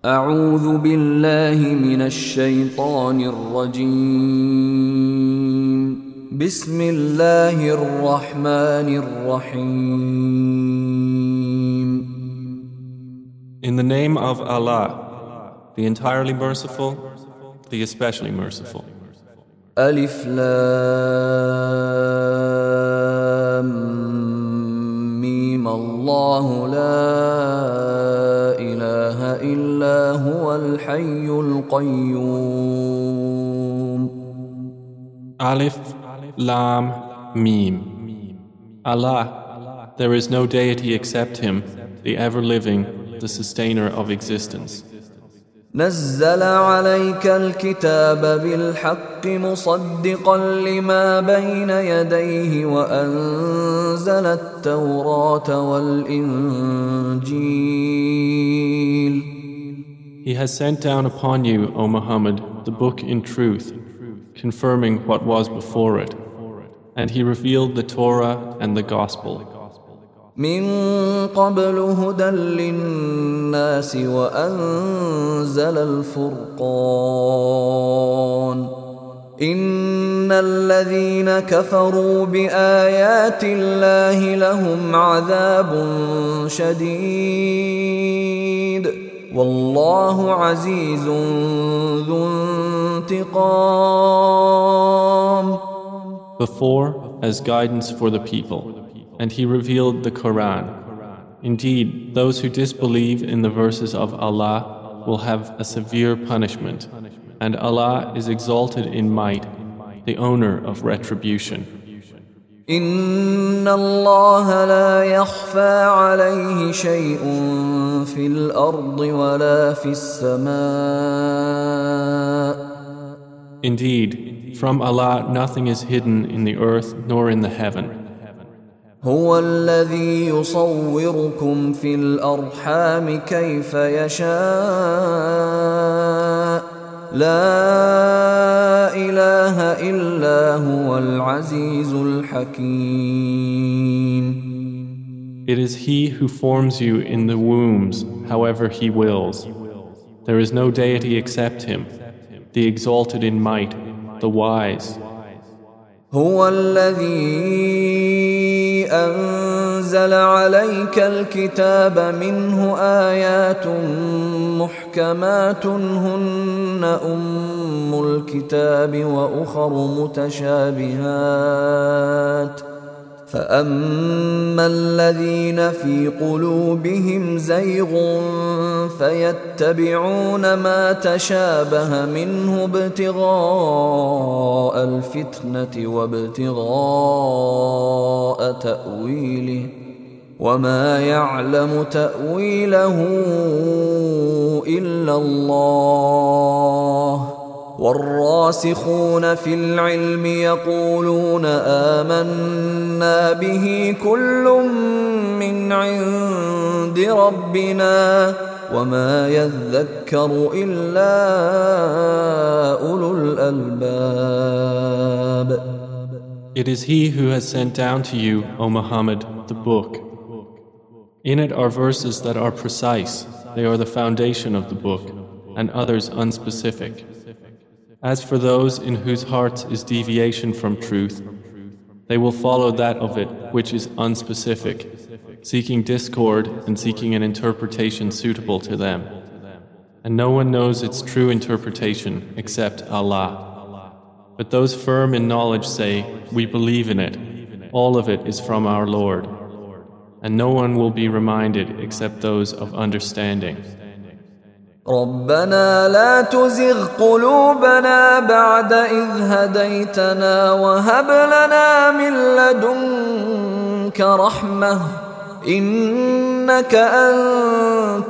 أعوذ بالله من الشيطان الرجيم. بسم الله الرحمن الرحيم. In the name of Allah, the entirely merciful, the especially merciful. ألف لام ميم الله لا إله إلا هو الحي القيوم. Alif, Lam, Mim. Allah, there is no deity except Him, the ever-living, the sustainer of existence. نزل عليك الكتاب بالحق مصدقا لما بين يديه وأنزل التوراة والإنجيل. He has sent down upon you, O Muhammad, the book in truth, confirming what was before it, and He revealed the Torah and the Gospel. من قبل هدى للناس وأنزل الفرقان. إن الذين كفروا بآيات الله لهم عذاب شديد والله عزيز ذو انتقام. Before, as guidance for the people, and He revealed the Quran. Indeed, those who disbelieve in the verses of Allah will have a severe punishment, and Allah is exalted in might, the owner of retribution. إن الله لا يخفى عليه شيء في الأرض ولا في السماء. Indeed, from Allah nothing is hidden in the earth nor in the heaven. هو الذي يصوركم في الأرحام كيف يشاء لا إله إلا هو العزيز الحكيم. It is He who forms you in the wombs however He wills. There is no deity except Him, the exalted in might, the wise. هو الذي أنزل عليك الكتاب منه آيات محكمات هن أم الكتاب وأخر متشابهات فأما الذين في قلوبهم زيغ فيتبعون ما تشابه منه ابتغاء الفتنة وابتغاء تأويله وما يعلم تأويله إلا الله والراسخون في العلم يقولون آمنا به كل من عند ربنا وما يذكر إلا أولو الألباب. It is He who has sent down to you, O Muhammad, the book. In it are verses that are precise, they are the foundation of the book, and others unspecific. As for those in whose hearts is deviation from truth, they will follow that of it which is unspecific, seeking discord and seeking an interpretation suitable to them. And no one knows its true interpretation except Allah. But those firm in knowledge say, we believe in it, all of it is from our Lord. And no one will be reminded except those of understanding. ربنا لا تزغ قلوبنا بعد إذ هديتنا وهب لنا من لدنك رحمة إنك أنت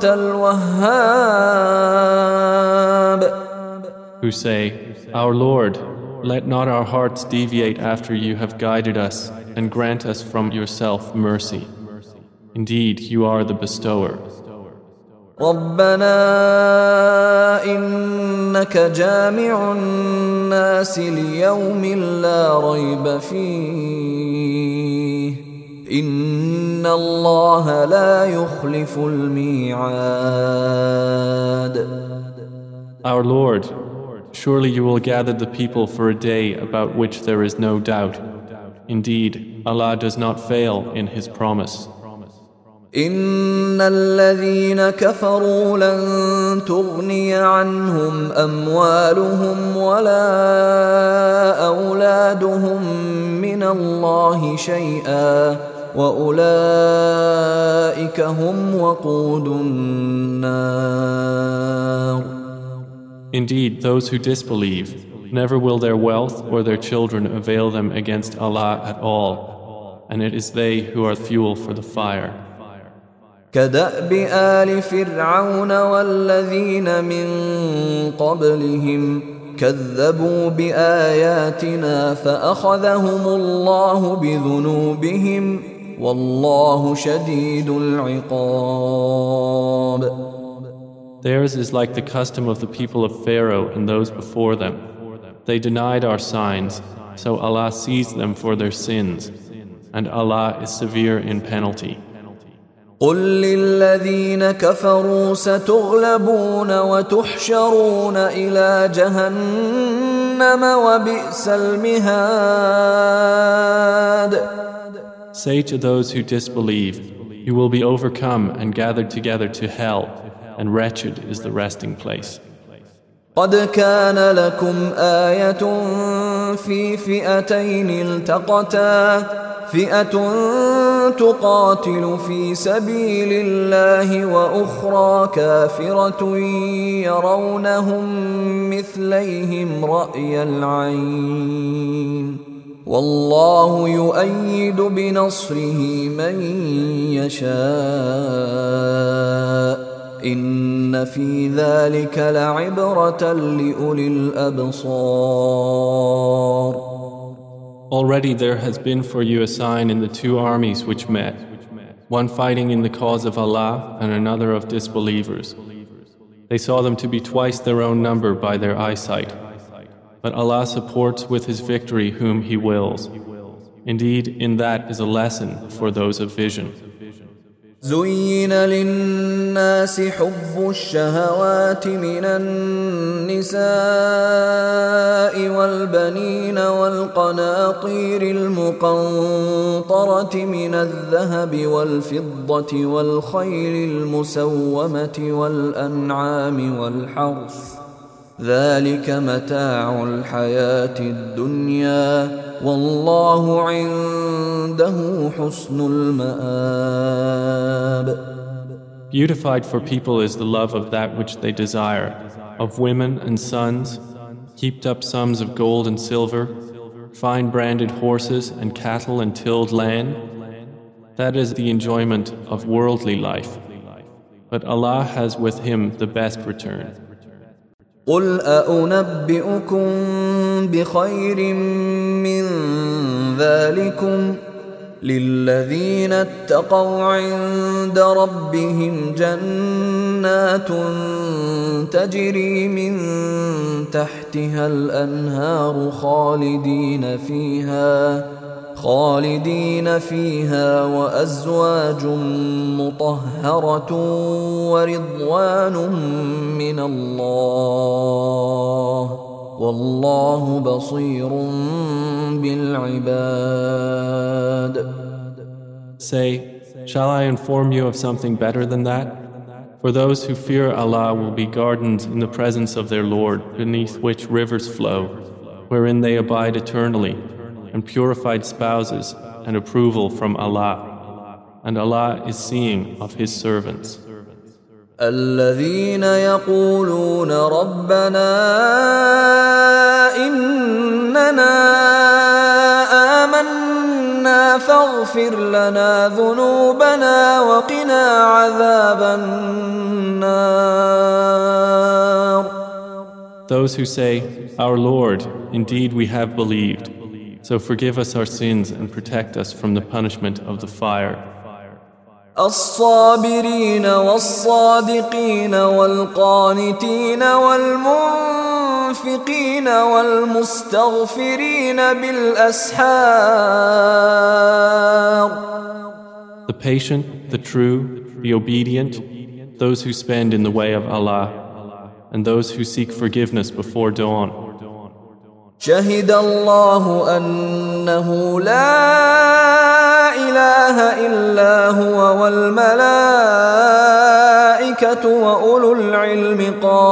الوهاب. Who say, Our Lord, let not our hearts deviate after you have guided us and grant us from yourself mercy. Indeed, you are the bestower. ربنا إنك جامع الناس ليوم لا ريب فيه إن الله لا يخلف الميعاد. Our Lord, surely you will gather the people for a day about which there is no doubt. Indeed, Allah does not fail in His promise. إن الذين كفروا لن تغني عنهم أموالهم ولا أولادهم من الله شيئا وأولئك هم وقود النار. Indeed, those who disbelieve, never will their wealth or their children avail them against Allah at all, and it is they who are fuel for the fire. كدأب آل فرعون والذين من قبلهم كذبوا بآياتنا فأخذهم الله بذنوبهم والله شديد العقاب. Theirs is like the custom of the people of Pharaoh and those before them. They denied our signs, so Allah seized them for their sins, and Allah is severe in penalty. قل للذين كفروا ستغلبون وتحشرون إلى جهنم وبئس المهاد. Say to those who disbelieve, you will be overcome and gathered together to hell, and wretched is the resting place. قد كان لكم آية في فئتين التقتا فئة تقاتل في سبيل الله وأخرى كافرة يرونهم مثليهم رأي العين والله يؤيد بنصره من يشاء إن في ذلك لعبرة لأولي الأبصار. Already there has been for you a sign in the two armies which met, one fighting in the cause of Allah and another of disbelievers. They saw them to be twice their own number by their eyesight. But Allah supports with His victory whom He wills. Indeed, in that is a lesson for those of vision. زين للناس حب الشهوات من النساء والبنين والقناطير المقنطرة من الذهب والفضة والخيل المسومة والأنعام والحرث ذلك متاع الحياة الدنيا والله عنده حسن المآب. Beautified for people is the love of that which they desire, of women and sons, heaped up sums of gold and silver, fine branded horses and cattle and tilled land. That is the enjoyment of worldly life. But Allah has with Him the best return. قل أأنبئكم بخير من ذلكم للذين اتقوا عند ربهم جنات تجري من تحتها الأنهار خالدين فيها وأزواج مطهرة ورضوان من الله والله بصير بالعباد. Say, shall I inform you of something better than that? For those who fear Allah will be gardens in the presence of their Lord, beneath which rivers flow, wherein they abide eternally, and purified spouses and approval from Allah. And Allah is seeing of His servants. الذين يقولون ربنا إننا آمنا فاغفر لنا ذنوبنا وقنا عذاب النار. Those who say, Our Lord, indeed we have believed, so forgive us our sins and protect us from the punishment of the fire. الصابرين والصادقين والقانتين والمنفقين والمستغفرين بالأسحار. The patient, the true, the obedient, those who spend in the way of Allah, and those who seek forgiveness before dawn. شهد الله أنه لا إله إلا هو والملائكة وأولو العلم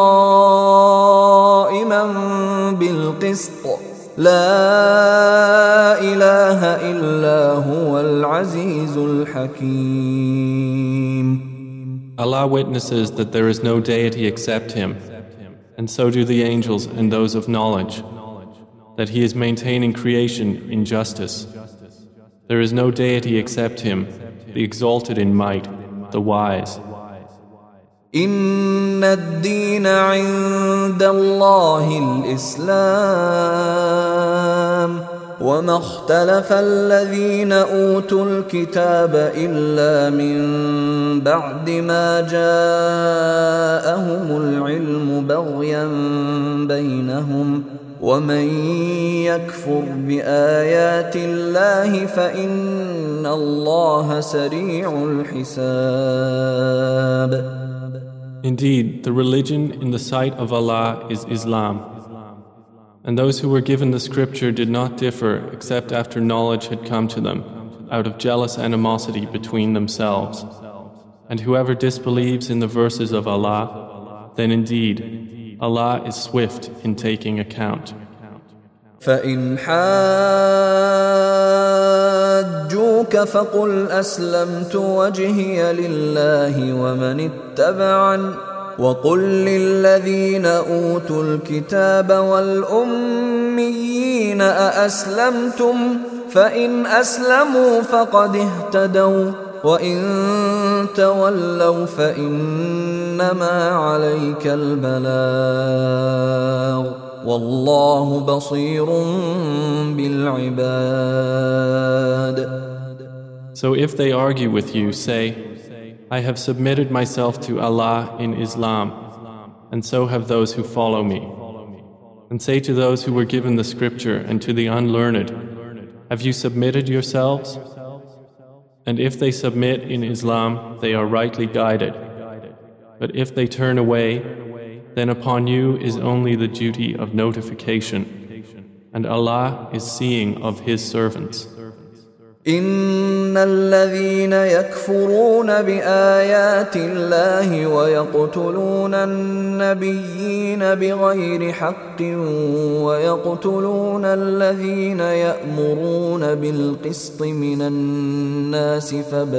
قائما بالقسط لا إله إلا هو العزيز الحكيم. Allah witnesses that there is no deity except Him, and so do the angels and those of knowledge, that He is maintaining creation in justice. There is no deity except Him, the exalted in might, the wise. إن الدين عند الله الإسلام وما اختلف الذين أوتوا الكتاب إلا من بعد ما جاءهم العلم بغيا بينهم ومن يكفر بآيات الله فإن الله سريع الحساب. Indeed, the religion in the sight of Allah is Islam. And those who were given the scripture did not differ except after knowledge had come to them, out of jealous animosity between themselves. And whoever disbelieves in the verses of Allah, then indeed Allah is swift in taking account. فإن حاجوك فقل أسلمت وجهي لله ومن اتبعني وقل للذين أوتوا الكتاب والأميين أأسلمتم فإن أسلموا فقد اهتدوا وإن تولوا فإنما عليك البلاغ والله بصير بالعباد. So if they argue with you, say, I have submitted myself to Allah in Islam, and so have those who follow me. And say to those who were given the scripture and to the unlearned, have you submitted yourselves? And if they submit in Islam, they are rightly guided. But if they turn away, then upon you is only the duty of notification, and Allah is seeing of His servants. إن الذين يكفرون بآيات الله ويقتلون النبيين بغير حق ويقتلون الذين يأمرون بالقسط من الناس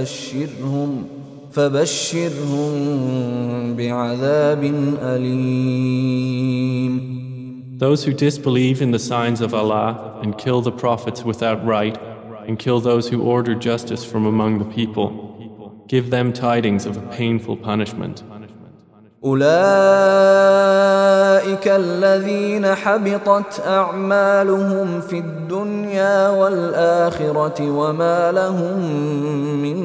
فبشرهم بعذاب أليم. Those who disbelieve in the signs of Allah and kill the prophets without right and kill those who order justice from among the people, give them tidings of a painful punishment. أولئك الذين حبطت أعمالهم في الدنيا والآخرة وما لهم من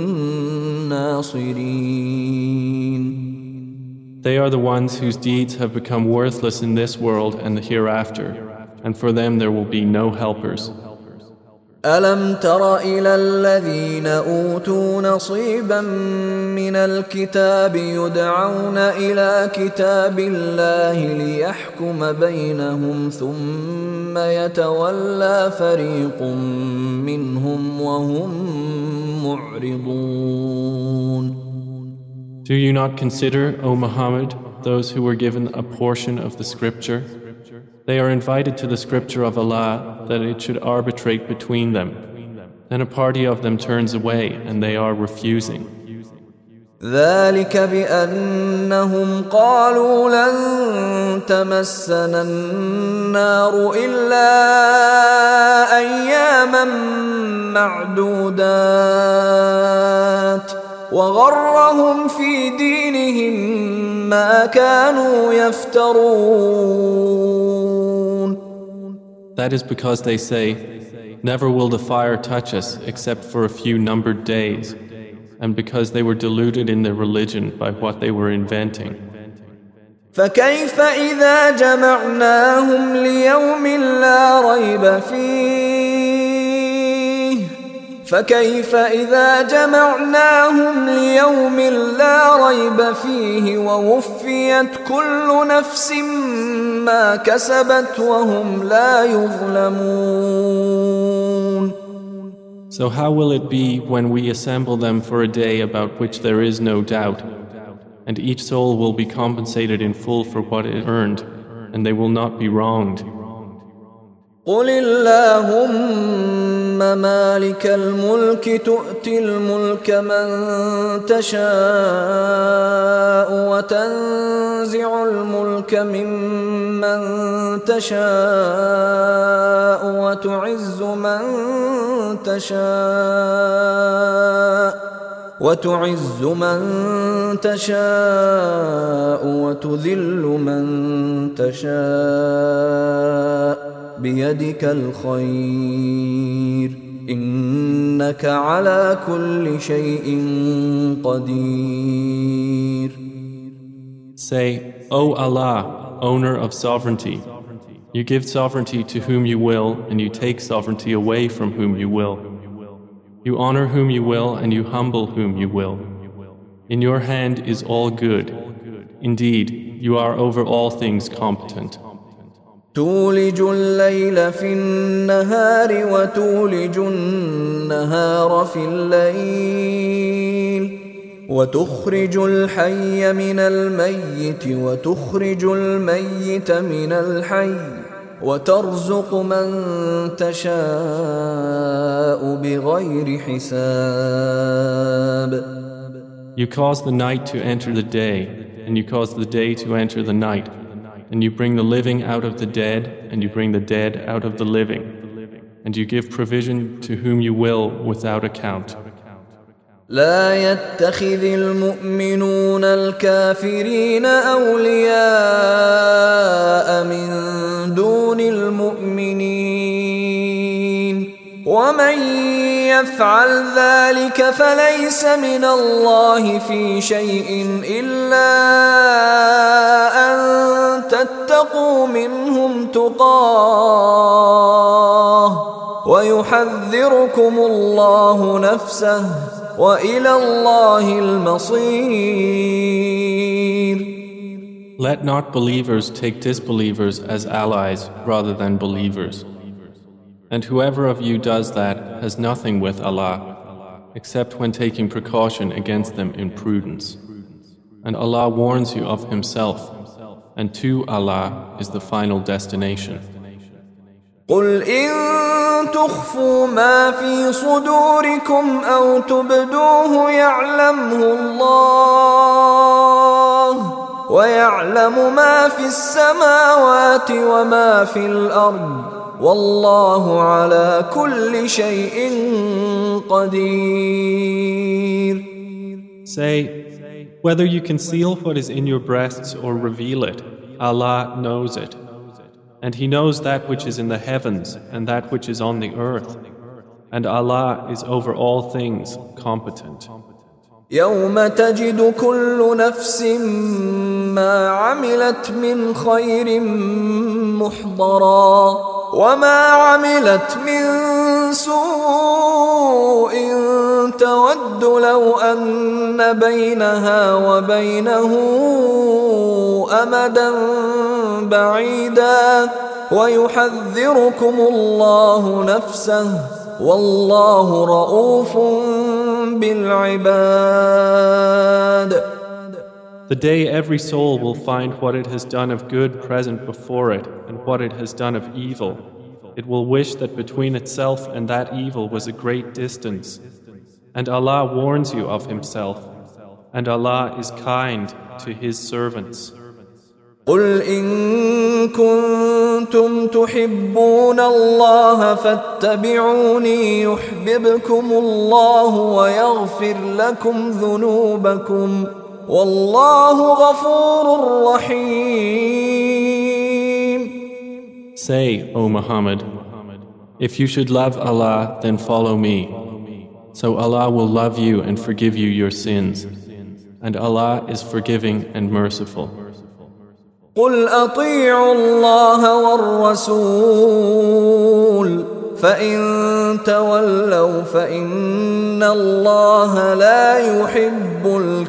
ناصرين. They are the ones whose deeds have become worthless in this world and the hereafter, and for them there will be no helpers. ألم تر إلى الذين أوتوا نصيبا من الكتاب يدعون إلى كتاب الله ليحكم بينهم ثم يتولى فريق منهم وهم معرضون. Do you not consider, O Muhammad, those who were given a portion of the scripture? They are invited to the scripture of Allah that it should arbitrate between them. Then a party of them turns away and they are refusing. ذلك بأنهم قالوا لن تمسنا النار إلا أياما معدودات وغرهم في دينهم ما كانوا يفترون. That is because they say, never will the fire touch us except for a few numbered days, and because they were deluded in their religion by what they were inventing. فكيف إذا جمعناهم ليوم لا ريب فكيف إذا جمعناهم ليوم لا ريب فيه ووفيت كل نفس ما كسبت وهم لا يظلمون. So how will it be when we assemble them for a day about which there is no doubt, and each soul will be compensated in full for what it earned, and they will not be wronged? قل اللهم مالك الملك تؤتي الملك من تشاء وتنزع الملك ممن تشاء وتعز من تشاء وتذل من تشاء بيدك الخير إنك على كل شيء قدير. Say, O Allah, owner of sovereignty, you give sovereignty to whom you will and you take sovereignty away from whom you will. You honor whom you will and you humble whom you will. In your hand is all good. Indeed, you are over all things competent. تولج الليل في النهار وتولج النهار في الليل وتخرج الحي من الميت وتخرج الميت من الحي وترزق من تشاء بغير حساب. You cause the night to enter the day, and you cause the day to enter the night, and you bring the living out of the dead, and you bring the dead out of the living, and you give provision to whom you will without account. لا يتخذ المؤمنون الكافرين أولياء من دون المؤمنين ومن يفعل ذلك فليس من الله في شيء إلا أن تتقوا منهم تقاه ويحذركم الله نفسه وإلى الله المصير. Let not believers take disbelievers as allies rather than believers. And whoever of you does that has nothing with Allah, except when taking precaution against them in prudence. And Allah warns you of Himself, and to Allah is the final destination. قل إن تخفوا ما في صدوركم أو تبدوه يعلمه الله ويعلم ما في السماوات وما في الأرض والله على كل شيء قدير. Say, whether you conceal what is in your breasts or reveal it, Allah knows it. And He knows that which is in the heavens and that which is on the earth. And Allah is over all things competent. يوم تجد كل نفس ما عملت من خير محضرا وما عملت من سوء تود لو أن بينها وبينه أمدا بعيدا ويحذركم الله نفسه والله رؤوف بالعباد. The day every soul will find what it has done of good present before it and what it has done of evil. It will wish that between itself and that evil was a great distance. And Allah warns you of Himself. And Allah is kind to His servants. قل إن كنتم تحبون الله فاتبعوني يحببكم الله ويغفر لكم ذنوبكم والله غفور رحيم. Say, O Muhammad, if you should love Allah, then follow me. So Allah will love you and forgive you your sins. And Allah is forgiving and merciful. قل أطيعوا الله والرسول فإن تولوا فإن الله لا يحب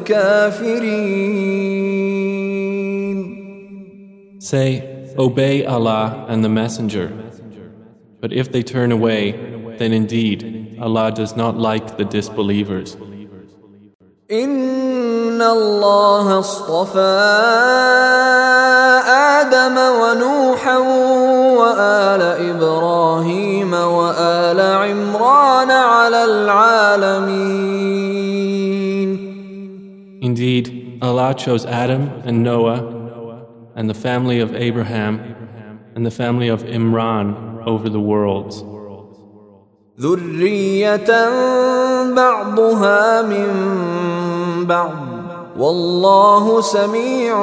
الكافرين. Say, obey Allah and the Messenger. But if they turn away, then indeed Allah does not like the disbelievers. إن الله اصطفى آدم ونوحا وآل إبراهيم وآل عمران على العالمين. Indeed, Allah chose Adam and Noah and the family of Abraham and the family of Imran over the worlds. ذرية بعضها من بعض والله سميع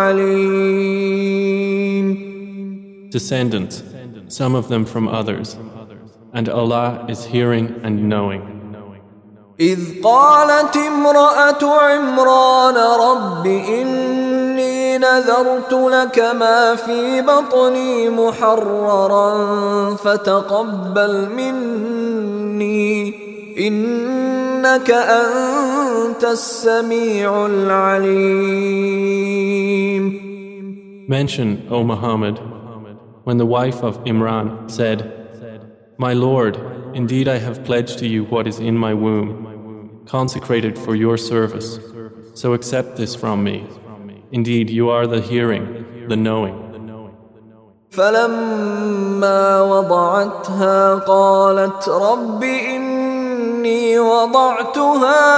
عليم. Descendants, some of them from others, and Allah is hearing and knowing. إذ قالت امرأة عمران رب إني نذرت لك ما في بطني محررا فتقبل مني إنك أنت السميع العليم. Mention, O Muhammad, when the wife of Imran said, My Lord, indeed I have pledged to you what is in my womb, consecrated for your service, so accept this from me. Indeed, you are the hearing, the knowing. فلما وضعتها قالت رب إني وضعتها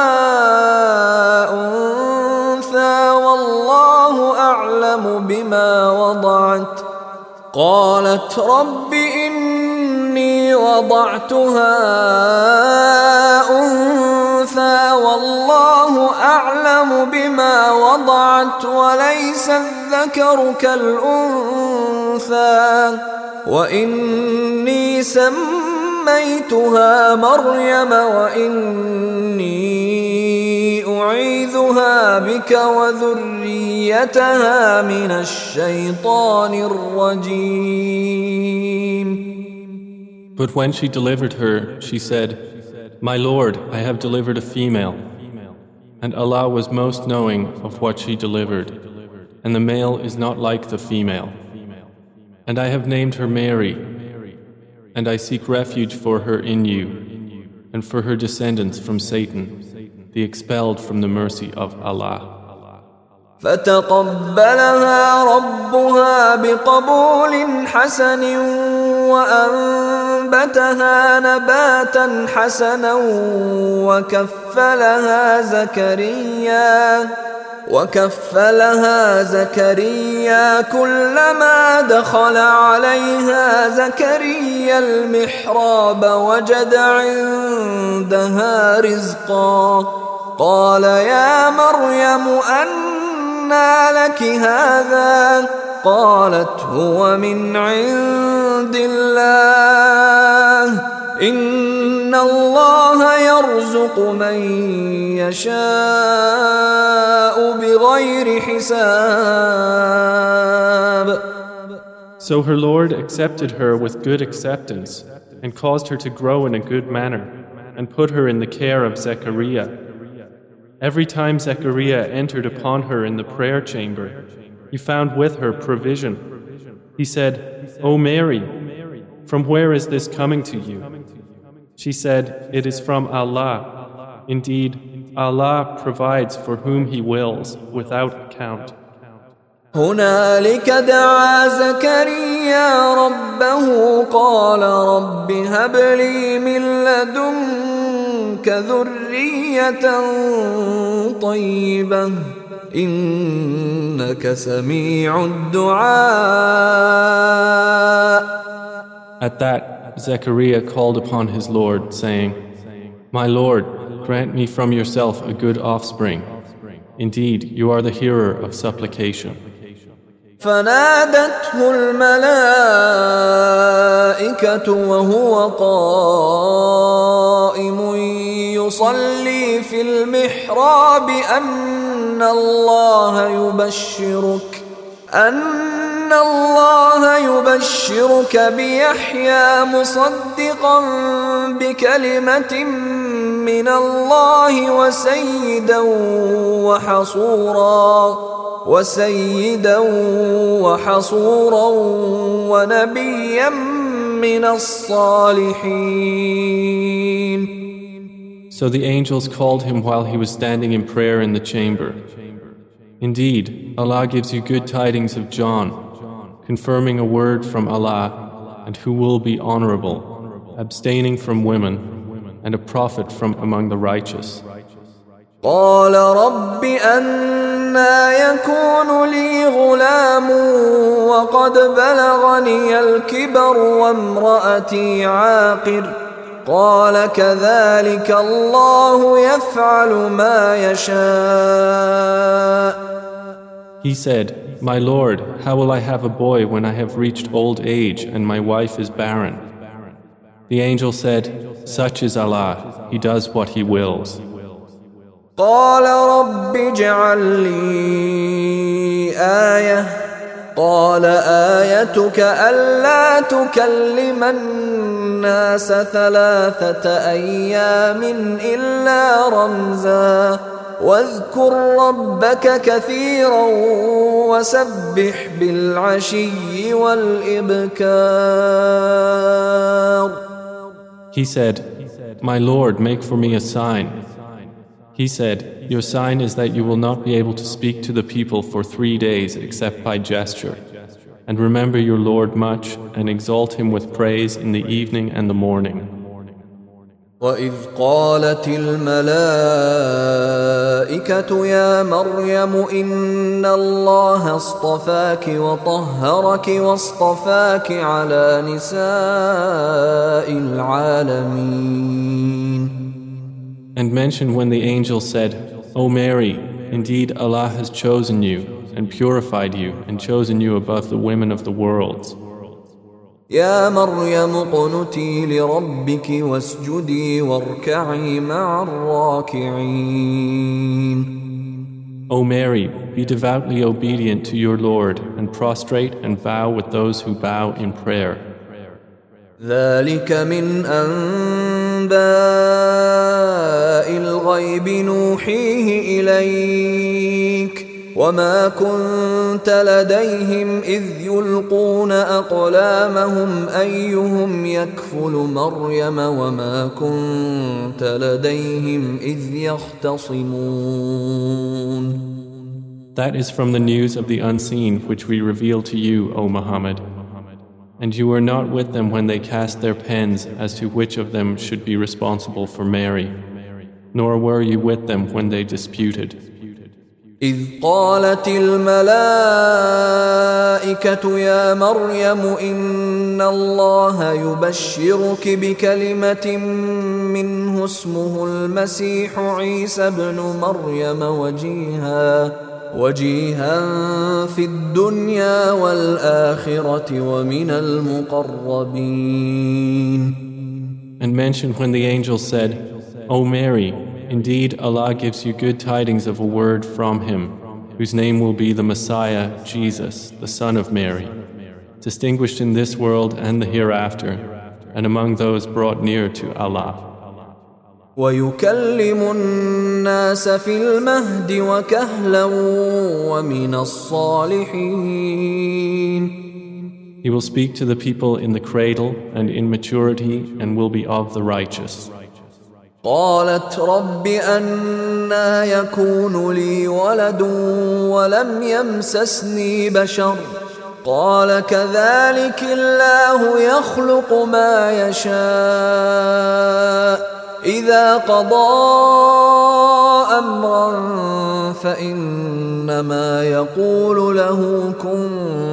أنثى والله أعلم بما وضعت قالت رب إني وضعتها أنثى والله أعلم بما وضعت وليس الذكر كالأنثى وإني سميتها مريم وإني أعيذها بك وذريتها من الشيطان الرجيم. But when she delivered her, she said, My Lord, I have delivered a female. And Allah was most knowing of what she delivered, and the male is not like the female. And I have named her Mary, and I seek refuge for her in you, and for her descendants from Satan, the expelled from the mercy of Allah. فتقبلها ربها بقبول حسن وأنبتها نباتا حسنا وكفلها زكريا كلما دخل عليها زكريا المحراب وجد عندها رزقا قال يا مريم أنى لك هذا قالت هو من عند الله إن الله يرزق من يشاء بغير حساب. So her Lord accepted her with good acceptance and caused her to grow in a good manner and put her in the care of Zechariah. Every time Zechariah entered upon her in the prayer chamber, he found with her provision. He said, O Mary, from where is this coming to you? She said, It is from Allah. Indeed, Allah provides for whom He wills without account. هنالك دعا زكريا ربه قال رب هب لي من لدنك ذرية طيبة إنك سميع الدعاء. At that, Zechariah called upon his Lord, saying, My Lord, grant me from yourself a good offspring. Indeed, you are the hearer of supplication. فنادته الملائكة وهو قائم يصلي في المحراب أن إن الله يبشرك بيحيى مصدقا بكلمة من الله وسيدا وحصورا ونبيا من الصالحين. So the angels called him while he was standing in prayer in the chamber. Indeed, Allah gives you good tidings of John, confirming a word from Allah, and who will be honorable, abstaining from women, and a prophet from among the righteous. قال رب أنى يكون لي غلام وقد بلغني الكبر وامرأتي عاقر قال كذلك الله يفعل ما يشاء. He said, My Lord, how will I have a boy when I have reached old age and my wife is barren? The angel said, Such is Allah, He does what He wills. قال رب اجعل لي آية قال آيتك ألا تكلم الناس 3 أيام إلا رمزا واذكر ربك كثيرا وسبح بالعشي والإبكار. He said, My Lord, make for me a sign. He said, Your sign is that you will not be able to speak to the people for 3 days except by gesture. And remember your Lord much and exalt Him with praise in the evening and the morning. وَإِذْ قَالَتِ الْمَلَائِكَةُ يَا مَرْيَمُ إِنَّ اللَّهَ اصْطَفَاكِ وَطَهَّرَكِ وَاصْطَفَاكِ عَلَى نِسَاءِ الْعَالَمِينَ. And mention when the angel said, O Mary, indeed Allah has chosen you and purified you and chosen you above the women of the worlds. يا مريم اقنتي لربك واسجدي واركعي مع الراكعين. O Mary, be devoutly obedient to your Lord and prostrate and bow with those who bow in prayer. ذلك من أنباء الغيب نوحيه إليك وما كنت لديهم إذ يلقون أقلامهم أيهم يكفل مريم وما كنت لديهم إذ يختصمون. That is from the news of the unseen which we reveal to you, O Muhammad. And you were not with them when they cast their pens as to which of them should be responsible for Mary, nor were you with them when they disputed. إذ قالت الملائكة يا مريم إن الله يبشرك بكلمة منه اسمه المسيح عيسى ابن مريم وجيها في الدنيا والآخرة ومن المقربين. And mention when the angel said, O Mary, indeed Allah gives you good tidings of a word from Him, whose name will be the Messiah, Jesus, the Son of Mary, distinguished in this world and the hereafter, and among those brought near to Allah. ويكلم الناس في المهد وكهلا ومن الصالحين. He will speak to the people in the cradle and in maturity and will be of the righteous. قالت رب أنى يكون لي ولد ولم يمسسني بشر قال كذلك الله يخلق ما يشاء إذا قضى أمرا فإنما يقول له كن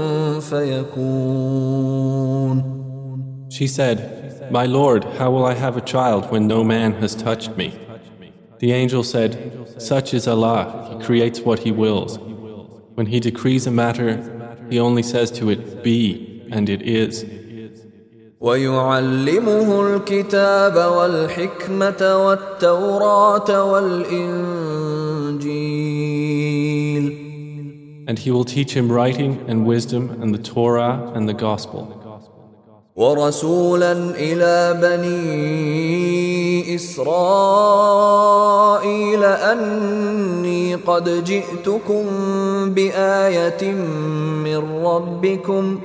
فيكون. She said, My Lord, how will I have a child when no man has touched me? The angel said, Such is Allah, He creates what He wills. When He decrees a matter, He only says to it, Be, and it is. ويعلمه الكتاب والحكمة والتوراة والإنجيل. And He will teach him writing and wisdom and the Torah and the Gospel. ورسولا إلى بني إسرائيل أني قد جئتكم بآية من ربكم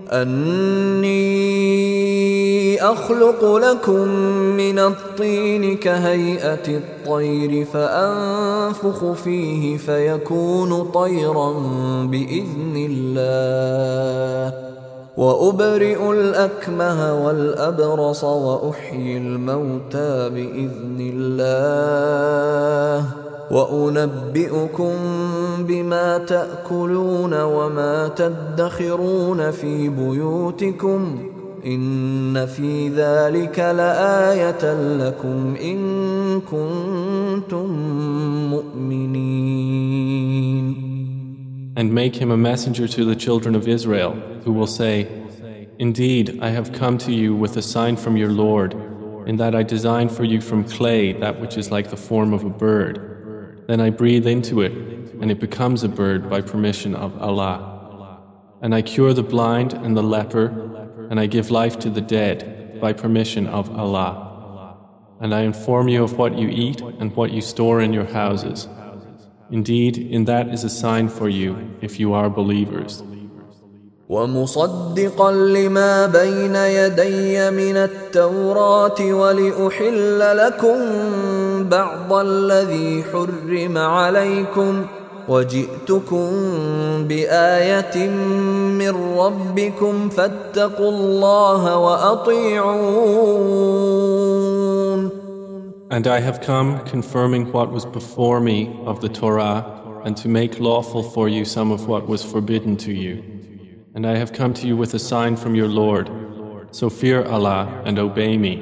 أني أخلق لكم من الطين كهيئة الطير فأنفخ فيه فيكون طيرا بإذن الله وأبرئ الأكمه والأبرص وأحيي الموتى بإذن الله وأنبئكم بما تأكلون وما تدخرون في بيوتكم إن في ذلك لآية لكم إن كنتم مؤمنين. And make him a messenger to the children of Israel, who will say, Indeed, I have come to you with a sign from your Lord, in that I designed for you from clay that which is like the form of a bird. Then I breathe into it, and it becomes a bird by permission of Allah. And I cure the blind and the leper, and I give life to the dead by permission of Allah. And I inform you of what you eat and what you store in your houses. Indeed, in that is a sign for you if you are believers. ومصدقا لما بين يدي من التوراة ولأحل لكم بعض الذي حرم عليكم وجئتكم بآية من ربكم فاتقوا الله وأطيعون. And I have come confirming what was before me of the Torah and to make lawful for you some of what was forbidden to you. And I have come to you with a sign from your Lord. So fear Allah and obey me.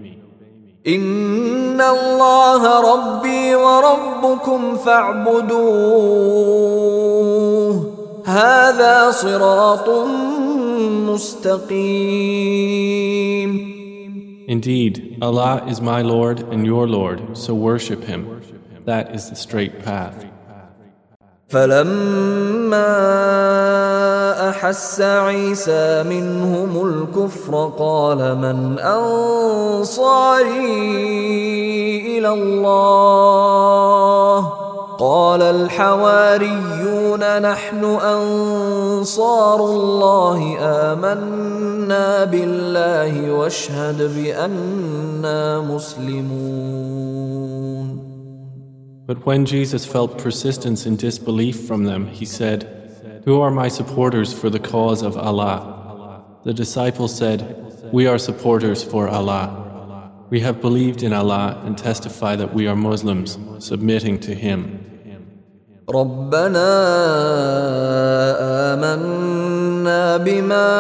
إن الله ربي وربكم فاعبدوه هذا صراط مستقيم. Indeed, Allah is my Lord and your Lord, so worship Him. That is the straight path. فلما أحس عيسى منهم الكفر قال من أنصاري إلى الله قال الحواريون نحن أنصار الله آمنا بالله واشهد بأننا مسلمون. But when Jesus felt persistence in disbelief from them, he said, Who are my supporters for the cause of Allah? The disciples said, We are supporters for Allah. We have believed in Allah and testify that we are Muslims, submitting to Him. ربنا آمنا بما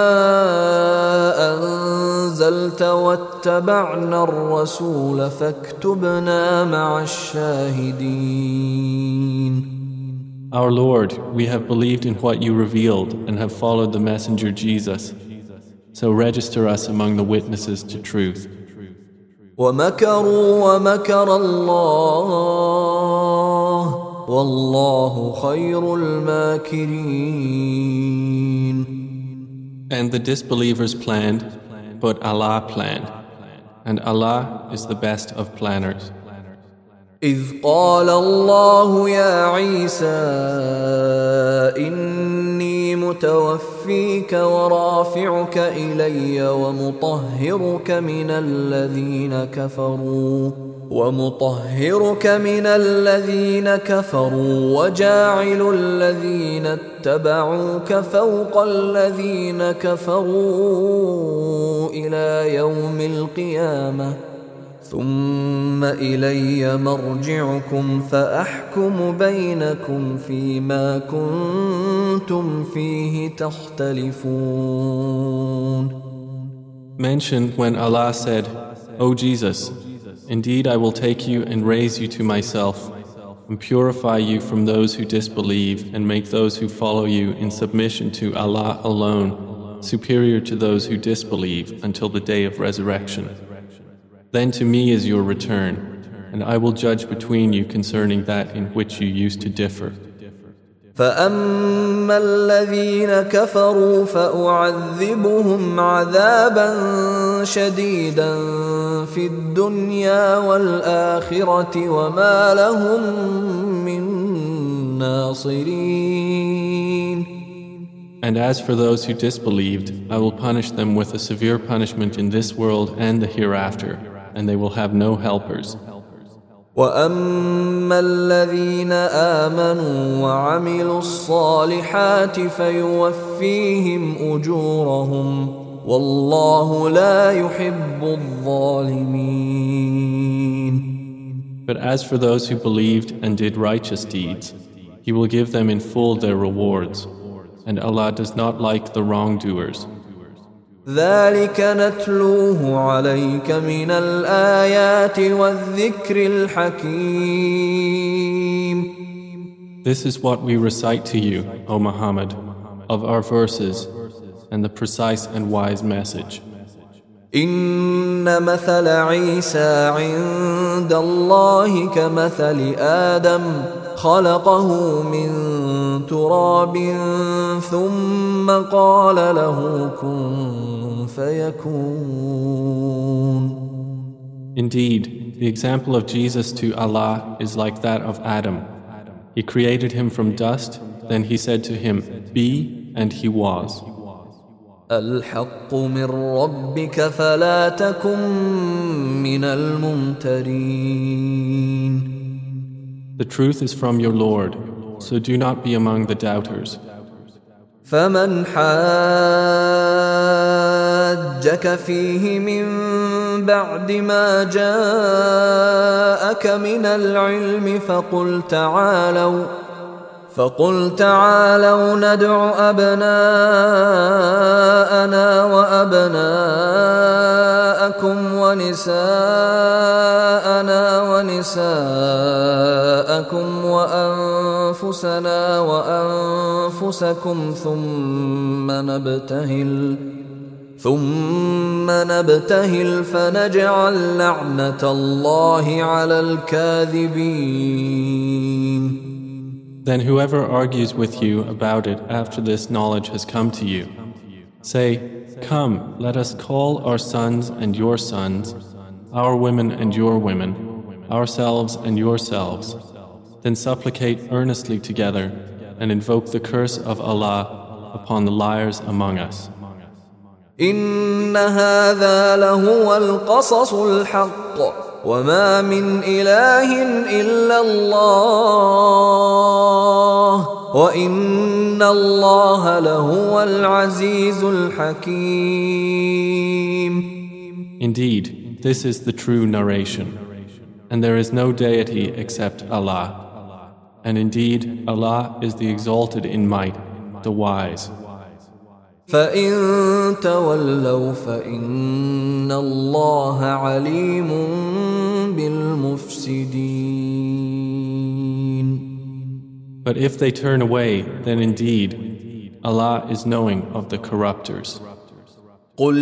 أنزلت واتبعنا الرسول فاكتبنا مع الشاهدين. Our Lord, we have believed in what you revealed and have followed the messenger Jesus. So register us among the witnesses to truth. ومكروا ومكر الله والله خير الماكرين. And the disbelievers planned, but Allah planned, and Allah is the best of planners. إذ قال الله يا عيسى إني متوفيك ورافعك إلي ومطهرك من الذين كفروا وجاعل الذين اتبعوك فوق الذين كفروا إلى يوم القيامة ثم إلي مرجعكم فأحكم بينكم فيما كنتم فيه تختلفون. Mention when Allah said, O Jesus, indeed I will take you and raise you to myself and purify you from those who disbelieve and make those who follow you in submission to Allah alone superior to those who disbelieve until the day of resurrection. Then to me is your return, and I will judge between you concerning that in which you used to differ. فأما الذين كفروا فأعذبهم عذابا شديدا في الدنيا والآخرة وما لهم من ناصرين. And as for those who disbelieved, I will punish them with a severe punishment in this world and the hereafter, and they will have no helpers. وَأَمَّا الَّذِينَ آمَنُوا وَعَمِلُوا الصَّالِحَاتِ فَيُوَفِّيهِمْ أُجُورَهُمْ وَاللَّهُ لَا يُحِبُّ الظَّالِمِينَ. But as for those who believed and did righteous deeds, He will give them in full their rewards, and Allah does not like the wrongdoers. ذلك نتلوه عليك من الآيات والذكر الحكيم. This is what we recite to you, O Muhammad, of our verses and the precise and wise message. إن مثل عيسى عند الله كمثل آدم خلقه من تراب ثم قال له كن فيكون. Indeed, the example of Jesus to Allah is like that of Adam. He created him from dust, then he said to him, "Be," and he was. الحق من ربك فلا تكن من الممترين. The truth is from your Lord, so do not be among the doubters. فمن حاجك فيه من بعد ما جاءك من العلم فقل تعالوا ندع أبناءنا وأبناءكم ونساءنا ونساءكم وأنفسنا وأنفسكم ثم نبتهل فنجعل لعنة الله على الكاذبين. Then whoever argues with you about it after this knowledge has come to you, say, "Come, let us call our sons and your sons, our women and your women, ourselves and yourselves, then supplicate earnestly together and invoke the curse of Allah upon the liars among us." إن هذا لهو القصص الحق وما من إله إلا الله وإن الله لهو العزيز الحكيم. Indeed, this is the true narration, and there is no deity except Allah. And indeed, Allah is the exalted in might, the wise. فإن تولوا فإن الله عليم بالمفسدين. But if they turn away, then indeed, Allah is knowing of the corruptors. قل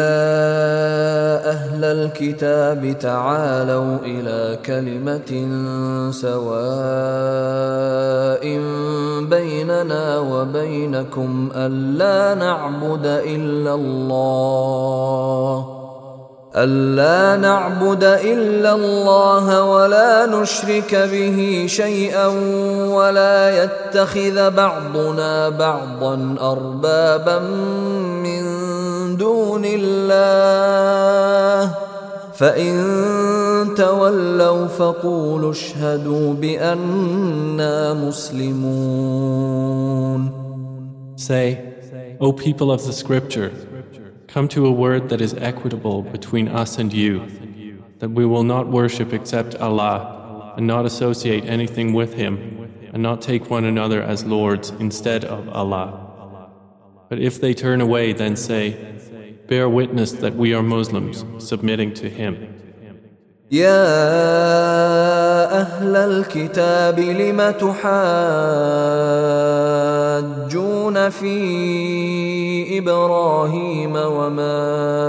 يا أهل الكتاب تعالوا إلى كلمة سواء بيننا وبينكم ألا نعبد إلا الله ولا نشرك به شيئا ولا يتخذ بعضنا بعضا أربابا من دون الله فإن تولوا فقولوا اشهدوا بأننا مسلمون. Say, O people of the scripture, come to a word that is equitable between us and you, that we will not worship except Allah, and not associate anything with Him, and not take one another as lords instead of Allah. But if they turn away, then say, bear witness that we are Muslims, submitting to Him. يا أهل الكتاب لم تحاجون في إبراهيم وما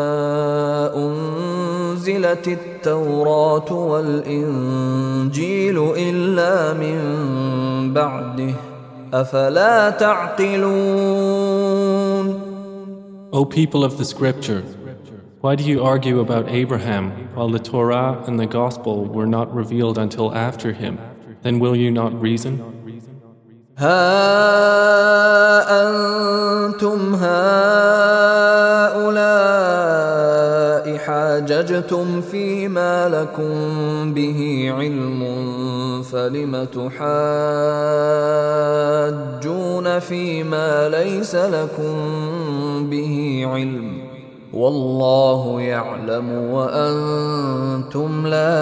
أنزلت التوراة والإنجيل إلا من بعده أفلا تعقلون O people of the scripture, why do you argue about Abraham while the Torah and the Gospel were not revealed until after him? Then will you not reason? ها أنتم هؤلاء حاججتم فيما لكم به علم فلم تحاجون فيما ليس لكم به علم والله يعلم وأنتم لا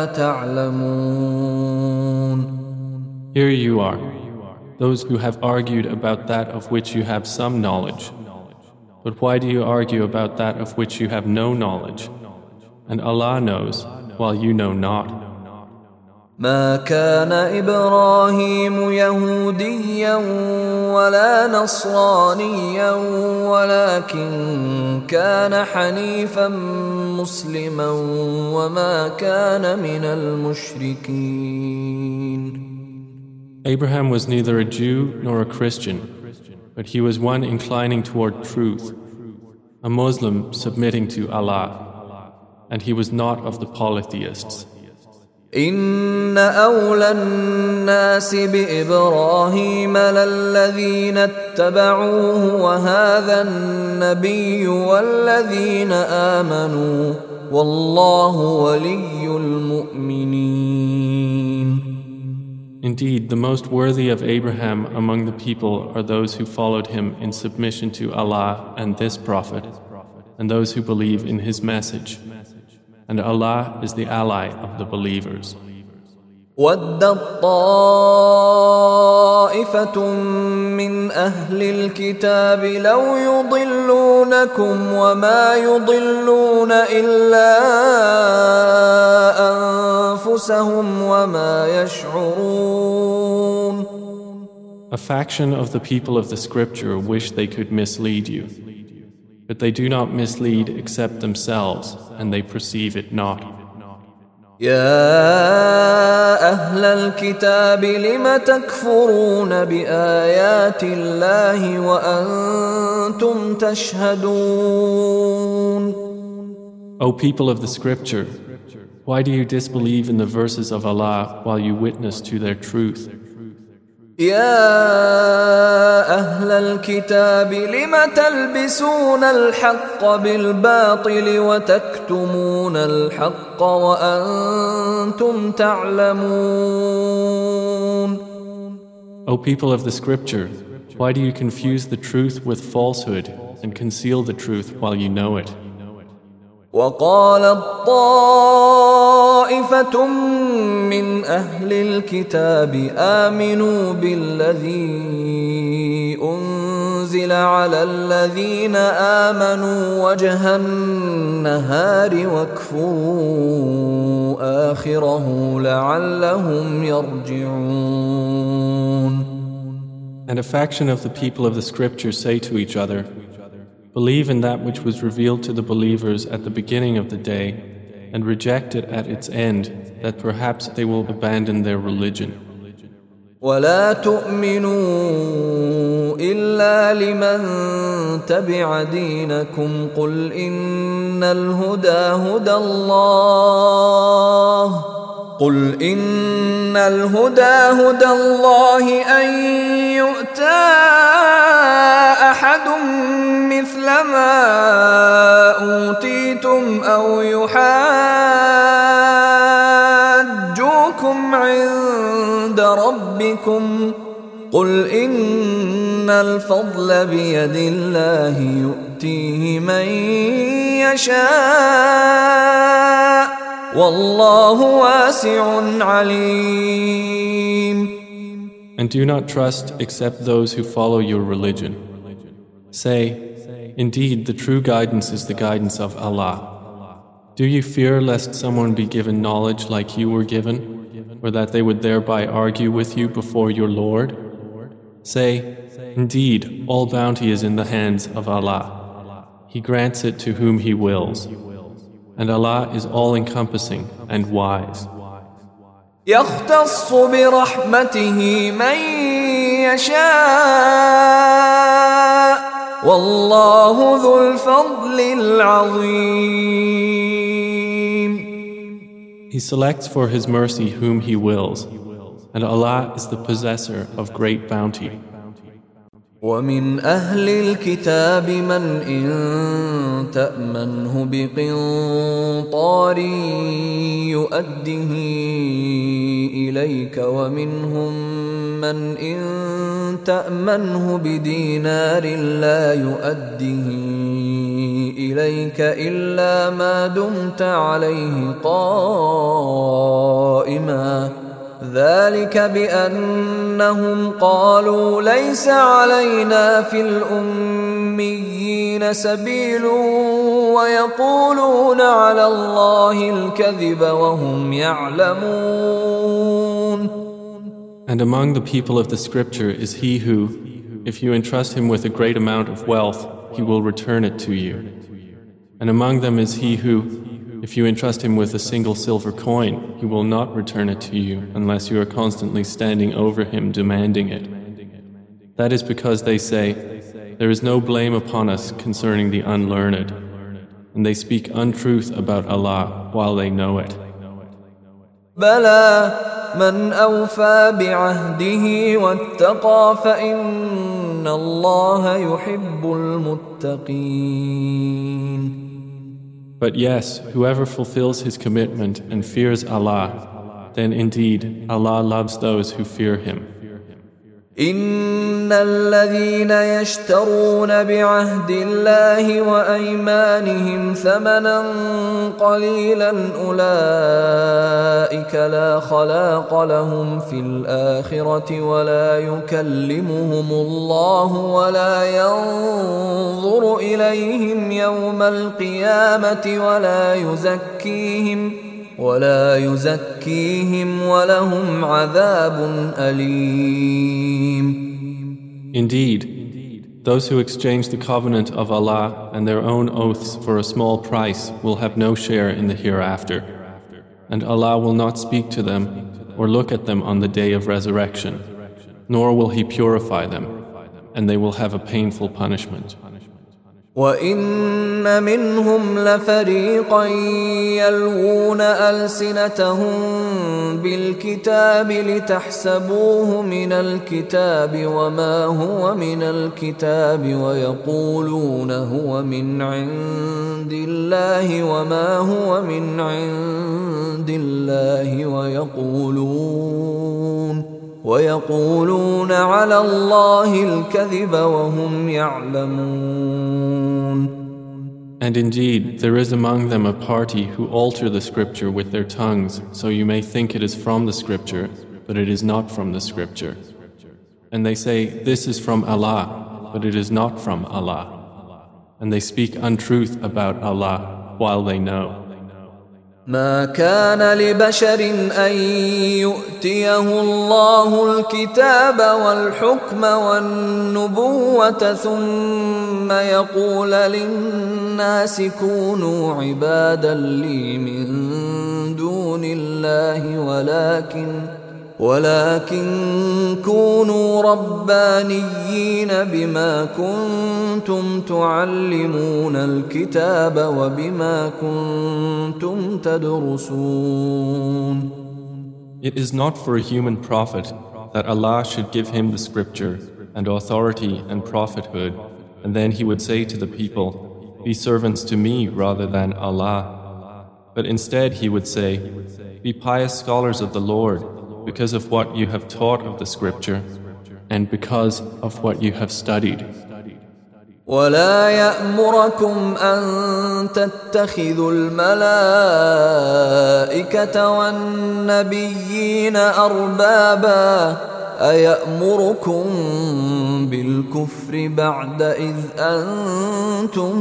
تعلمون. Here you are, those who have argued about that of which you have some knowledge. But why do you argue about that of which you have no knowledge? And Allah knows, while you know not. ما كان إبراهيم يهوديا ولا نصرانيا ولكن كان حنيفا مسلما وما كان من المشركين. Abraham was neither a Jew nor a Christian, but he was one inclining toward truth, a Muslim submitting to Allah, and he was not of the polytheists. إن أولى الناس بإبراهيم للذين اتبعوه وهذا النبي والذين آمنوا والله ولي المؤمنين. Indeed, the most worthy of Abraham among the people are those who followed him in submission to Allah and this Prophet, and those who believe in his message. And Allah is the ally of the believers. وَدَّت طَّائِفَةٌ مِّنْ أَهْلِ الْكِتَابِ لَوْ يُضِلُّونَكُمْ وَمَا يُضِلُّونَ إِلَّا أَنفُسَهُمْ وَمَا يَشْعُرُونَ. A faction of the people of the scripture wish they could mislead you, but they do not mislead except themselves, and they perceive it not. يا أهل الكتاب لم تكفرون بآيات الله وأنتم تشهدون. O people of the scripture, why do you disbelieve in the verses of Allah while you witness to their truth? يا أهل الكتاب لم تلبسون الحق بالباطل وتكتمون الحق وأنتم تعلمون. O people of the scripture, why do you confuse the truth with falsehood and conceal the truth while you know it? وقالت طائفة من أهل الكتاب آمنوا بالذي أنزل على الذين آمنوا وجه النهار واكفروا آخره لعلهم يرجعون. And a faction of the people of the scripture say to each other, believe in that which was revealed to the believers at the beginning of the day, and reject it at its end, that perhaps they will abandon their religion. ولا تؤمنوا إلا لمن تبع دينكم قل إن الهدى هدى الله أن يؤتى أحد مثل ما أوتيتم أو يحاجوكم عند ربكم قل إن الفضل بيد الله يؤتيه من يشاء والله واسع عليم. And do not trust except those who follow your religion. Say, indeed, the true guidance is the guidance of Allah. Do you fear lest someone be given knowledge like you were given, or that they would thereby argue with you before your Lord? Say, indeed, all bounty is in the hands of Allah. He grants it to whom He wills. And Allah is all-encompassing and wise. يختص برحمته من يشاء والله ذو الفضل العظيم. He selects for His mercy whom He wills, and Allah is the possessor of great bounty. ومن أهل الكتاب من إن تأمنه بقنطار يؤده إليك ومنهم من إن تأمنه بدينار لا يؤده إليك إلا ما دمت عليه قائما ذلك بأنهم قالوا ليس علينا في الأميين سبيل ويقولون على الله الكذب وهم يعلمون. And among the people of the scripture is he who, if you entrust him with a great amount of wealth, he will return it to you. And among them is he who, if you entrust him with a single silver coin, he will not return it to you unless you are constantly standing over him demanding it. That is because they say, there is no blame upon us concerning the unlearned, and they speak untruth about Allah while they know it. بلى من أوفى بعهده واتقى فإن الله يحب المتقين. But yes, whoever fulfills his commitment and fears Allah, then indeed Allah loves those who fear Him. إن الذين يشترون بعهد الله وأيمانهم ثمنا قليلا أولئك لا خلاق لهم في الآخرة ولا يكلمهم الله ولا ينظر إليهم يوم القيامة ولا يزكيهم ولهم عذاب أليم. Indeed, those who exchange the covenant of Allah and their own oaths for a small price will have no share in the hereafter, and Allah will not speak to them or look at them on the day of resurrection, nor will He purify them, and they will have a painful punishment. وَإِنَّ مِنْهُمْ لَفَرِيقًا يَلْوُونَ أَلْسِنَتَهُم بِالْكِتَابِ لِتَحْسَبُوهُ مِنَ الْكِتَابِ وَمَا هُوَ مِنَ الْكِتَابِ وَيَقُولُونَ هُوَ مِنْ عِندِ اللَّهِ وَمَا هُوَ مِنْ عِندِ اللَّهِ ويقولون على الله الكذب وهم يعلمون. And indeed, there is among them a party who alter the scripture with their tongues, so you may think it is from the scripture, but it is not from the scripture. And they say, this is from Allah, but it is not from Allah. And they speak untruth about Allah while they know. ما كان لبشر أن يؤتيه الله الكتاب والحكم والنبوة ثم يقول للناس كونوا عبادا لي من دون الله ولكن كونوا ربانيين بما كنتم تعلمون الكتاب وبما كنتم تدرسون. It is not for a human prophet that Allah should give him the scripture and authority and prophethood, and then he would say to the people, be servants to me rather than Allah. But instead he would say, be pious scholars of the Lord, because of what you have taught of the scripture and because of what you have studied. ولا يأمركم أن تتخذوا الملائكة والنبيين أربابا أيأمركم بالكفر بعد إذ أنتم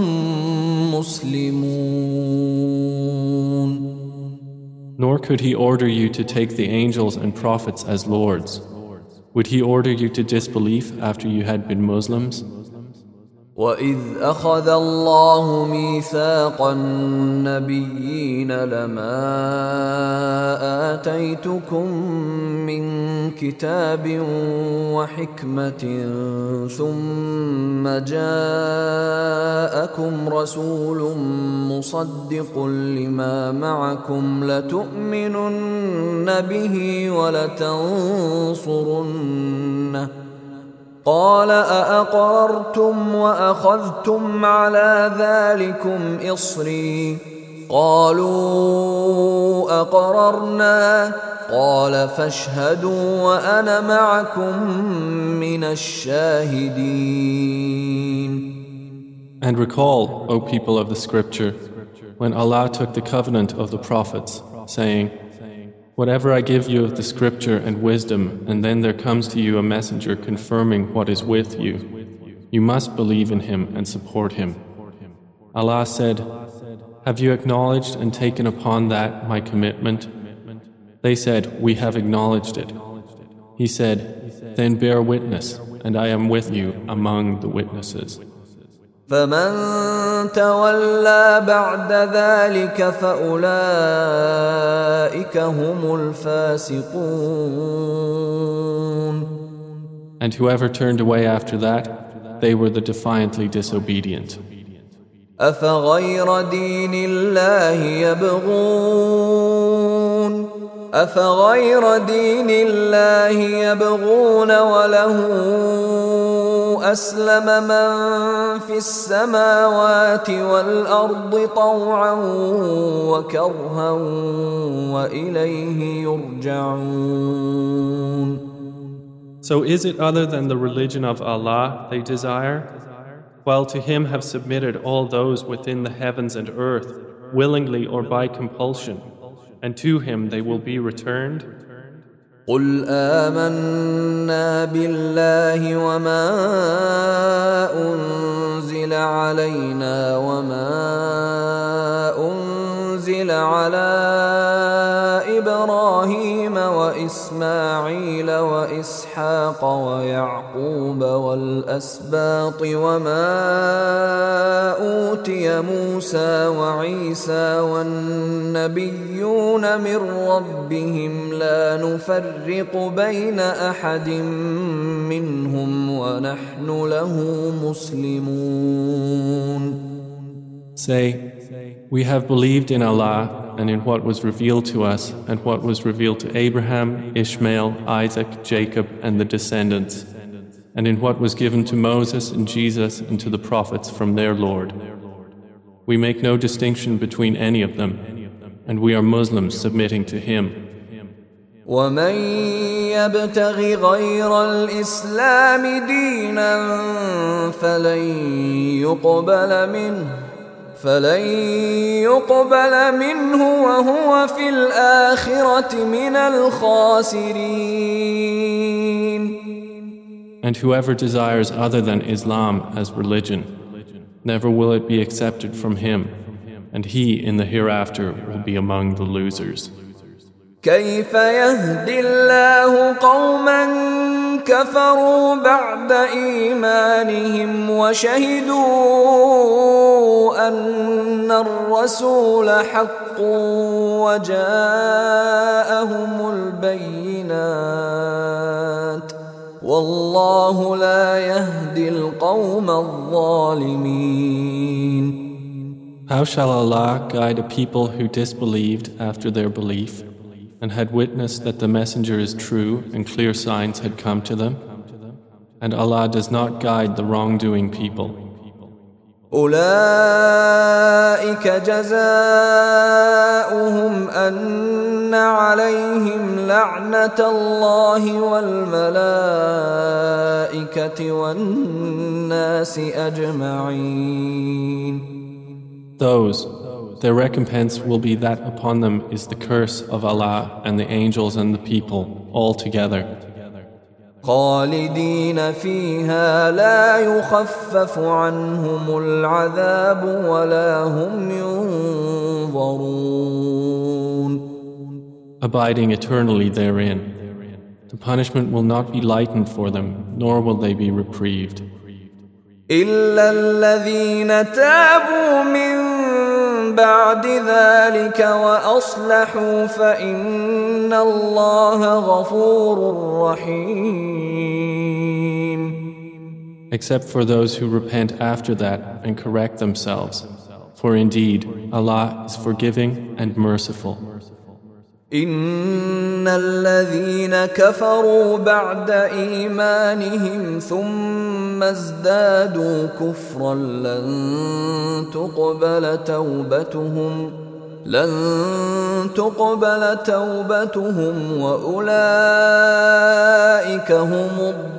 مسلمون. Nor could he order you to take the angels and prophets as lords. Would he order you to disbelief after you had been Muslims? وَإِذْ أَخَذَ اللَّهُ مِيثَاقَ النَّبِيِّينَ لَمَا آتَيْتُكُم مِّن كِتَابٍ وَحِكْمَةٍ ثُمَّ جَاءَكُمْ رَسُولٌ مُّصَدِّقٌ لِّمَا مَعَكُمْ لَتُؤْمِنُنَّ بِهِ وَلَتَنصُرُنَّهُ قال أأقررتم وأخذتم على ذلكم إصري قالوا أقررنا قال فاشهدوا وأنا معكم من الشاهدين. And recall, O people of the scripture, when Allah took the covenant of the prophets, saying, whatever I give you of the scripture and wisdom, and then there comes to you a messenger confirming what is with you, you must believe in him and support him. Allah said, have you acknowledged and taken upon that my commitment? They said, we have acknowledged it. He said, then bear witness, and I am with you among the witnesses. فَمَن تَوَلَّى بَعْدَ ذَلِكَ فَأُولَئِكَ هُمُ الْفَاسِقُونَ. And whoever turned away after that, they were the defiantly disobedient. أَفَغَيْرَ دِينِ اللَّهِ يَبْغُونَ وَلَهُ أسلم من في السماوات والأرض طوعا وكرها وإليه يرجعون. So is it other than the religion of Allah they desire? While to Him have submitted all those within the heavens and earth, willingly or by compulsion, and to Him they will be returned? قل آمنا بالله وما أنزل علينا وما أنزل على إبراهيم وإسماعيل وإسحاق ويعقوب والأسباط وما أوتي موسى وعيسى والنبيون من ربهم لا نفرق بين أحد منهم ونحن له مسلمون. Say, we have believed in Allah and in what was revealed to us and what was revealed to Abraham, Ishmael, Isaac, Jacob and the descendants, and in what was given to Moses and Jesus and to the prophets from their Lord. We make no distinction between any of them, and we are Muslims submitting to Him. ومن يبتغ غير الإسلام دينا فلن يقبل منه وهو في الآخرة من الخاسرين. And whoever desires other than Islam as religion, never will it be accepted from him, and he in the hereafter will be among the losers. كيف يهدي الله قوما كفروا بعد إيمانهم وشهدوا أن الرسول حق وجاءهم البينات والله لا يهدي القوم الظالمين. How shall Allah guide a people who disbelieved after their belief and had witnessed that the messenger is true and clear signs had come to them? And Allah does not guide the wrongdoing people. أولئك جزاؤهم أن عليهم لعنة الله والملائكة والناس أجمعين. Those, their recompense will be that upon them is the curse of Allah and the angels and the people all together. خالدين فيها لا يخفف عنهم العذاب ولا هم ينظرون. Abiding eternally therein, the punishment will not be lightened for them, nor will they be reprieved. إلا الذين تابوا من بعد ذلك وأصلحوا فإن الله غفور رحيم. Except for those who repent after that and correct themselves. For indeed, Allah is forgiving and merciful. إن الذين كفروا بعد إيمانهم ثم ازدادوا كفرا لن تقبل توبتهم وأولئك هم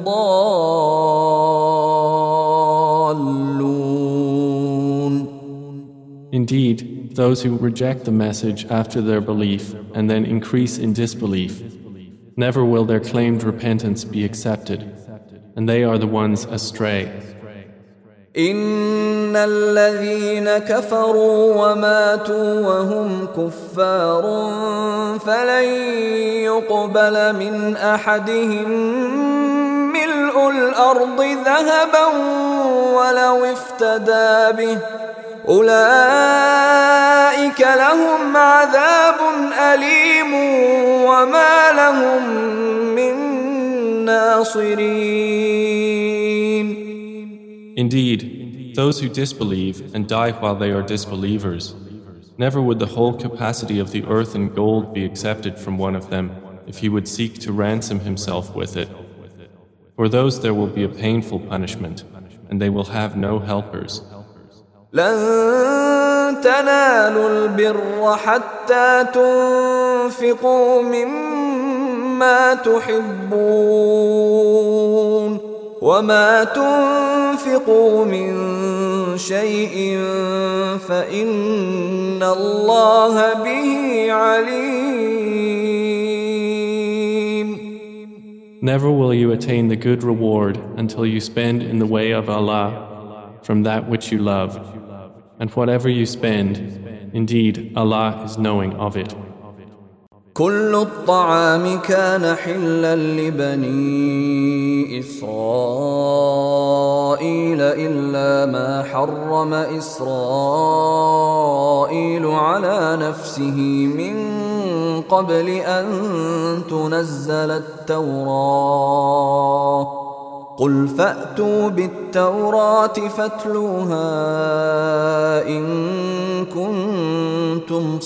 الضالون. Indeed, those who reject the message after their belief and then increase in disbelief, never will their claimed repentance be accepted, and they are the ones astray. إن الذين كفروا وماتوا وهم كفار فلن يقبل من أحدهم ملء الأرض ذهبا ولو افتدى به أولئك لهم عذاب أليم وما لهم من ناصرين. Indeed, those who disbelieve and die while they are disbelievers, never would the whole capacity of the earth and gold be accepted from one of them if he would seek to ransom himself with it. For those there will be a painful punishment, and they will have no helpers. لن تنالوا البر حتى تنفقوا مما تحبون وما تنفقوا من شيء فإن الله به عليم. Never will you attain the good reward until you spend in the way of Allah from that which you love. And whatever you spend, indeed Allah is knowing of it. كل الطعام كان حلا لبني إسرائيل إلا ما حرم إسرائيل على نفسه من قبل أن تنزل التوراة قل فأتوا بالتوراة فاتلوها إن كنتم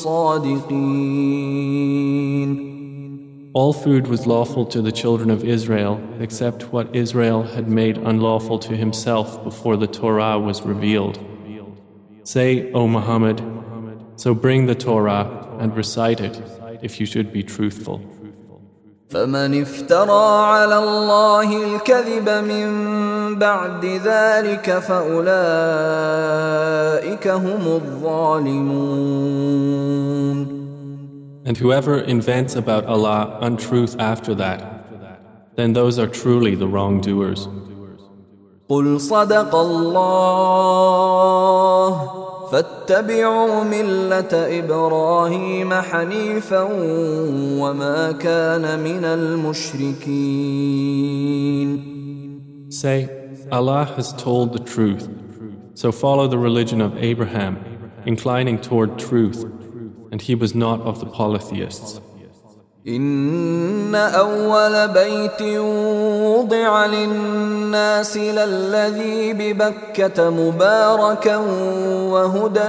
صادقين. All food was lawful to the children of Israel except what Israel had made unlawful to himself before the Torah was revealed. Say, O Muhammad, so bring the Torah and recite it if you should be truthful. فمن افترى على الله الكذب من بعد ذلك فأولئك هم الظالمون. And whoever invents about Allah untruth after that, then those are truly the wrongdoers. قل صدق الله فاتبعوا ملة إبراهيم حنيفا وما كان من المشركين. Say, Allah has told the truth, so follow the religion of Abraham, inclining toward truth, and he was not of the polytheists. إن أول بيت وضع للناس للذي ببكة مباركا وهدى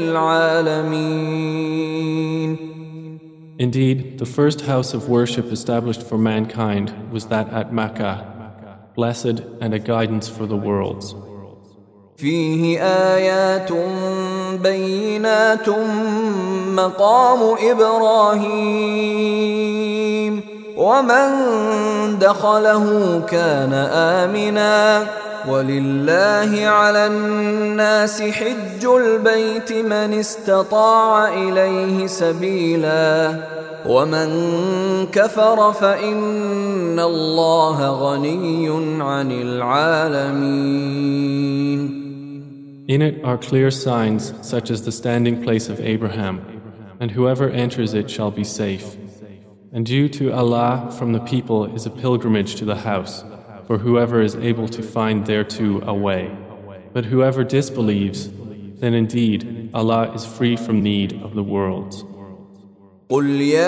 للعالمين. Indeed, the first house of worship established for mankind was that at Makkah, blessed and a guidance for the worlds. فيه آيات بينات مقام إبراهيم ومن دخله كان آمنا ولله على الناس حج البيت من استطاع إليه سبيلا ومن كفر فإن الله غني عن العالمين. In it are clear signs such as the standing place of Abraham, and whoever enters it shall be safe. And due to Allah from the people is a pilgrimage to the house, for whoever is able to find thereto a way. But whoever disbelieves, then indeed Allah is free from need of the worlds. قل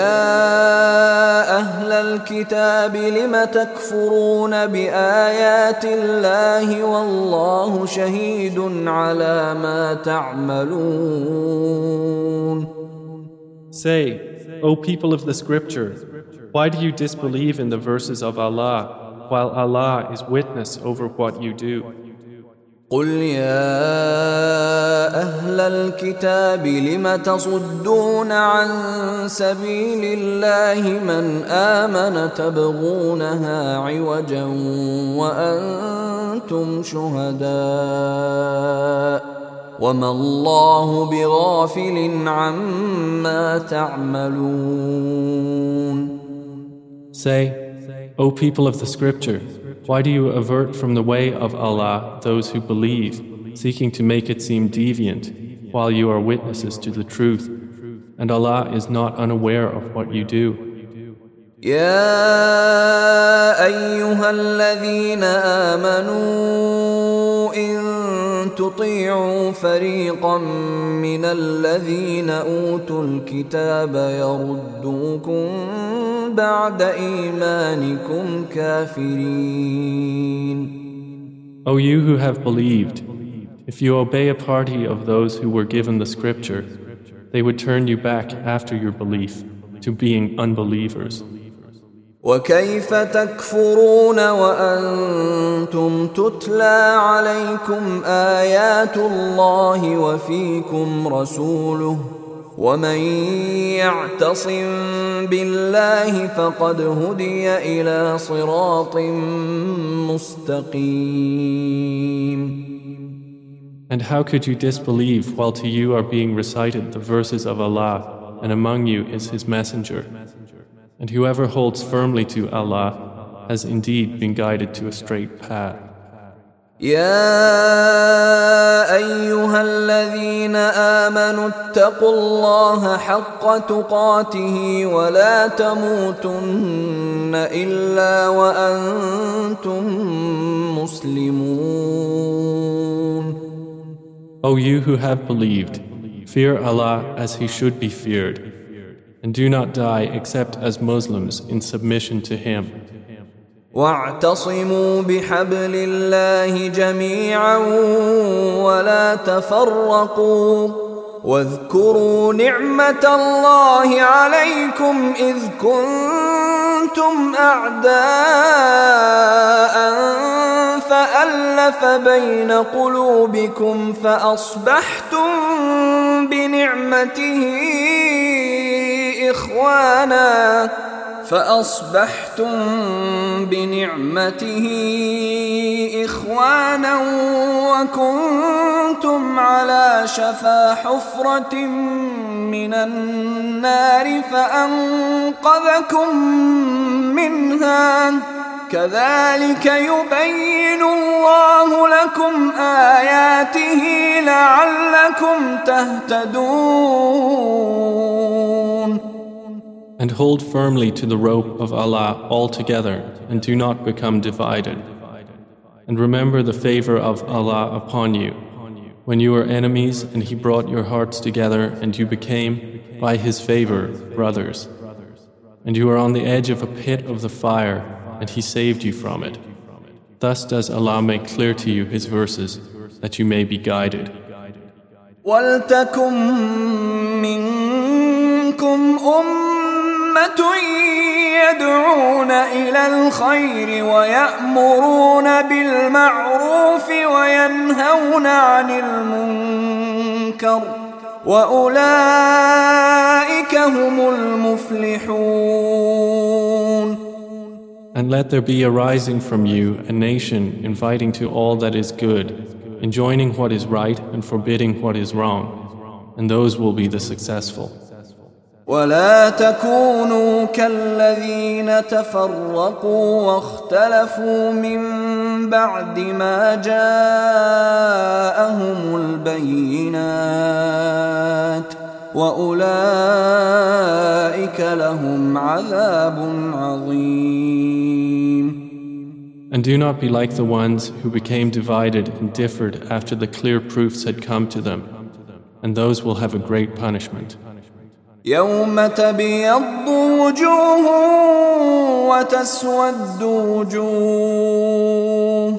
يا أهل الكتاب لم تكفرون بآيات الله والله شهيد على ما تعملون. Say, O people of the scripture, why do you disbelieve in the verses of Allah while Allah is witness over what you do? قل يا أهل الكتاب لم تصدون عن سبيل الله من آمن تبغونها عوجا وأنتم شهداء وما الله بغافل عما تعملون. Say, O people of the scripture, why do you avert from the way of Allah those who believe, seeking to make it seem deviant, while you are witnesses to the truth, and Allah is not unaware of what you do? يا أيها الذين آمنوا إن تطيعوا فريقا من الذين أوتوا الكتاب يردوكم بعد إيمانكم كافرين. O you who have believed, if you obey a party of those who were given the scripture, they would turn you back after your belief to being unbelievers. وكيف تكفرون وأنتم تتلى عليكم آيات الله وفيكم رسوله ومن يعتصم بالله فقد هدي إلى صراط مستقيم. And how could you disbelieve while to you are being recited the verses of Allah, and among you is His Messenger? And whoever holds firmly to Allah has indeed been guided to a straight path. يا أيها الذين آمنوا اتقوا الله حق تقاته ولا تموتن إلا وأنتم مسلمون. O you who have believed, fear Allah as He should be feared, and do not die except as Muslims in submission to Him. واعتصموا بحبل الله جميعا ولا تفرقوا واذكروا نعمة الله عليكم إذ كنتم أعداء فألف بين قلوبكم فأصبحتم بنعمته إخوانا وكنتم على شفا حفرة من النار فأنقذكم منها كذلك يبين الله لكم آياته لعلكم تهتدون. And hold firmly to the rope of Allah altogether, and do not become divided. And remember the favor of Allah upon you, when you were enemies and He brought your hearts together and you became, by His favor, brothers. And you were on the edge of a pit of the fire, and He saved you from it. Thus does Allah make clear to you His verses, that you may be guided. وَلْتَكُن مِّنكُمْ يدعون إلى الخير ويأمرون بالمعروف وينهون عن المنكر وأولئك هم المفلحون. And let there be arising from you a nation inviting to all that is good, enjoining what is right and forbidding what is wrong, and those will be the successful. ولا تكونوا كالذين تفرقوا واختلفوا من بعد ما جاءهم البينات وأولئك لهم عذاب عظيم. And do not be like the ones who became divided and differed after the clear proofs had come to them, and those will have a great punishment. يوم تبيض وجوه وتسود وجوه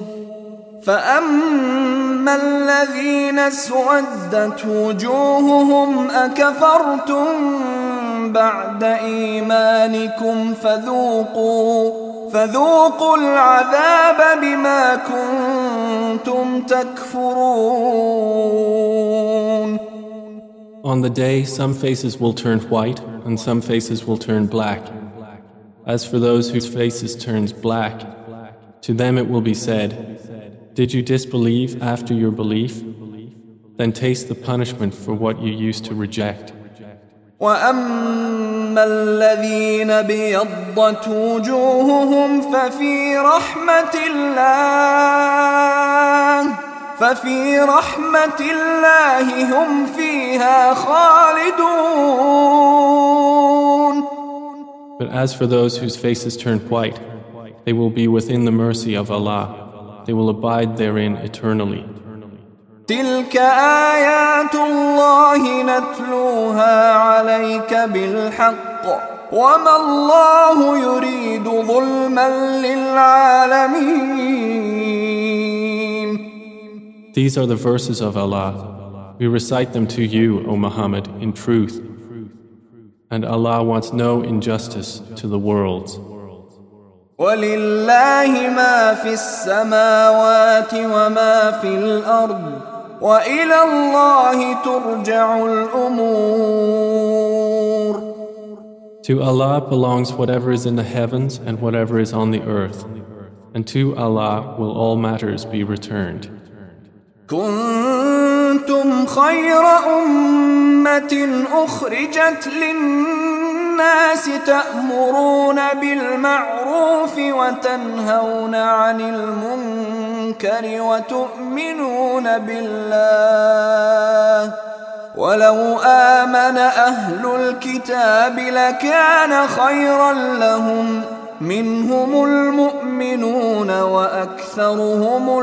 فأما الذين اسودت وجوههم أكفرتم بعد إيمانكم فذوقوا العذاب بما كنتم تكفرون. On the day, some faces will turn white and some faces will turn black. As for those whose faces turns black, to them it will be said, "Did you disbelieve after your belief? Then taste the punishment for what you used to reject." وَأَمَّا الَّذِينَ ابْيَضَّتْ وُجُوهُهُمْ ففي رحمة الله هم فيها خالدون. But as for those whose faces turn white, they will be within the mercy of Allah. They will abide therein eternally. تلك آيات الله نتلوها عليك بالحق وما الله يريد ظلما للعالمين. These are the verses of Allah. We recite them to you, O Muhammad, in truth. And Allah wants no injustice to the worlds. وَلِلَّهِ مَا فِي السَّمَاوَاتِ وَمَا فِي الْأَرْضِ وَإِلَى اللَّهِ تُرْجَعُ الْأُمُورُ. To Allah belongs whatever is in the heavens and whatever is on the earth. And to Allah will all matters be returned. كنتم خير أمة أخرجت للناس تأمرون بالمعروف وتنهون عن المنكر وتؤمنون بالله ولو آمن أهل الكتاب لكان خيرا لهم منهم المؤمنون وأكثرهم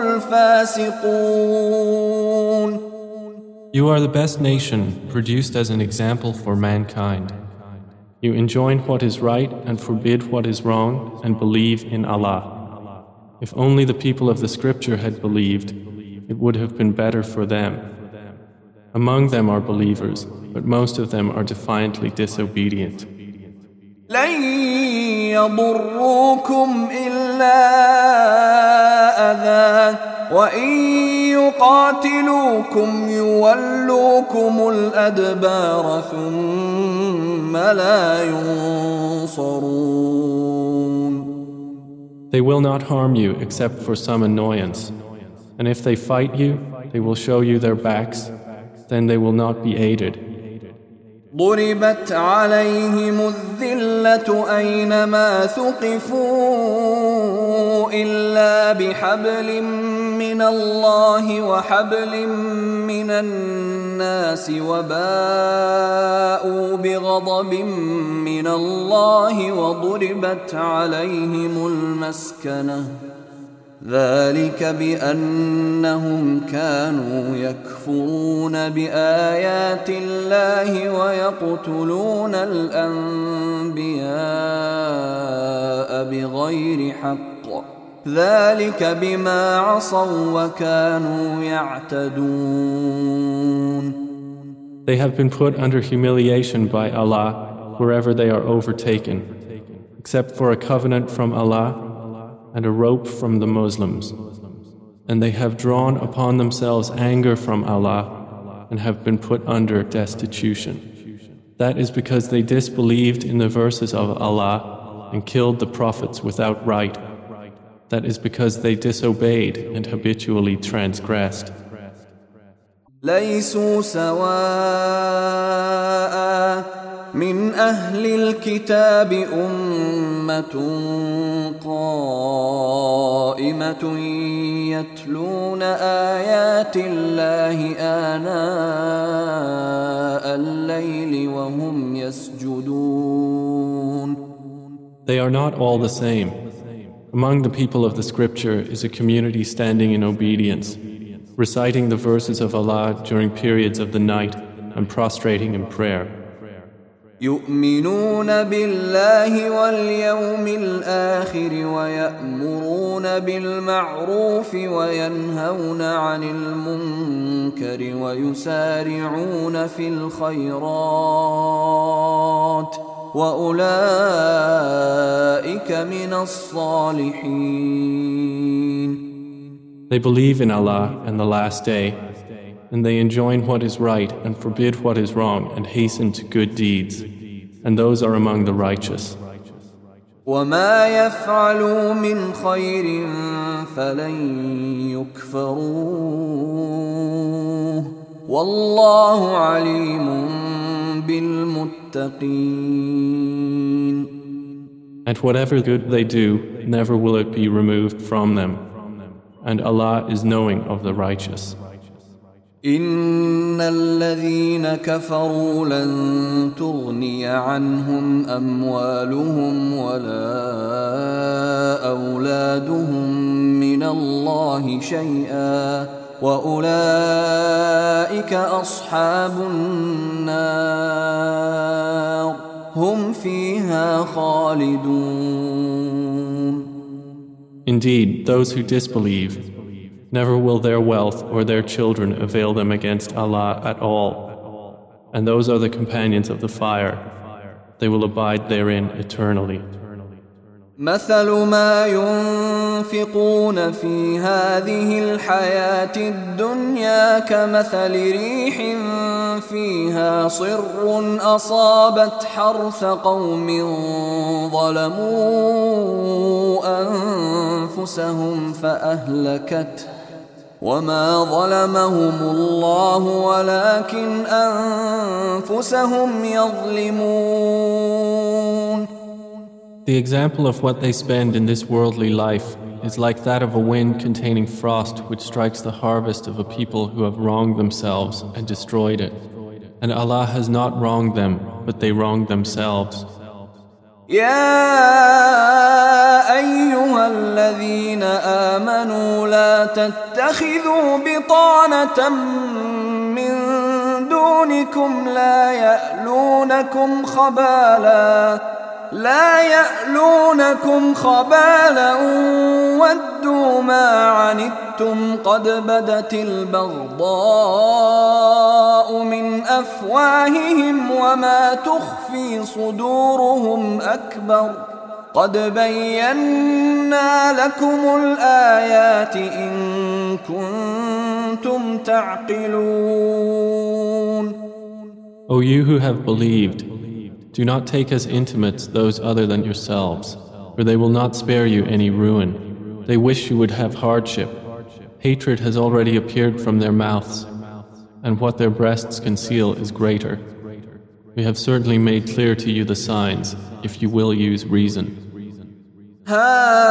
الفاسقون. You are the best nation produced as an example for mankind. You enjoin what is right and forbid what is wrong and believe in Allah. If only the people of the scripture had believed, it would have been better for them. Among them are believers, but most of them are defiantly disobedient. لن يضروكم إلا أذى وإن يقاتلوكم يولوكم الأدبار ثم لا ينصرون. They will not harm you except for some annoyance, and if they fight you, they will show you their backs, then they will not be aided. ضربت عليهم الذلة أينما ثقفوا إلا بحبل من الله وحبل من الناس وباءوا بغضب من الله وضربت عليهم المسكنة ذلك بأنهم كانوا يكفرون بآيات الله ويقتلون الأنبياء بغير حق ذلك بما عصوا وكانوا يعتدون. They have been put under humiliation by Allah wherever they are overtaken, except for a covenant from Allah and a rope from the Muslims. And they have drawn upon themselves anger from Allah and have been put under destitution. That is because they disbelieved in the verses of Allah and killed the prophets without right. That is because they disobeyed and habitually transgressed. ليسوا سواء من أهل الكتاب أمة قائمة يتلون آيات الله آناء الليل وهم يسجدون. They are not all the same. Among the people of the scripture is a community standing in obedience, reciting the verses of Allah during periods of the night and prostrating in prayer. يؤمنون بالله واليوم الآخر ويأمرون بالمعروف وينهون عن المنكر ويسارعون في الخيرات وأولئك من الصالحين. They believe in Allah and the last day, and they enjoin what is right and forbid what is wrong and hasten to good deeds, and those are among the righteous. وما يفعلوا من خير فلن يكفروه والله عليم بالمتقين. And whatever good they do, never will it be removed from them, and Allah is knowing of the righteous. إن الذين كفروا لن تغني عنهم أموالهم ولا أولادهم من الله شيئا وأولئك أصحاب النار هم فيها خالدون. Indeed, those who disbelieve, never will their wealth or their children avail them against Allah at all, and those are the companions of the fire. They will abide therein eternally. مثل ما ينفقون في هذه الحياة الدنيا كمثل ريح فيها صر أصابت حرث قوم ظلموا أنفسهم فأهلكته وما ظلمهم الله ولكن أنفسهم يظلمون. The example of what they spend in this worldly life is like that of a wind containing frost which strikes the harvest of a people who have wronged themselves and destroyed it. And Allah has not wronged them, but they wronged themselves. يا أيها الذين آمنوا لا تتخذوا بطانة من دونكم لا يألونكم خبالا ودوا ما عنتم قد بدت البغضاء من أفواههم وما تخفي صدورهم أكبر قد بينا لكم الآيات إن كنتم تعقلون. O you who have believed, do not take as intimates those other than yourselves, for they will not spare you any ruin. They wish you would have hardship. Hatred has already appeared from their mouths, and what their breasts conceal is greater. We have certainly made clear to you the signs, if you will use reason. ها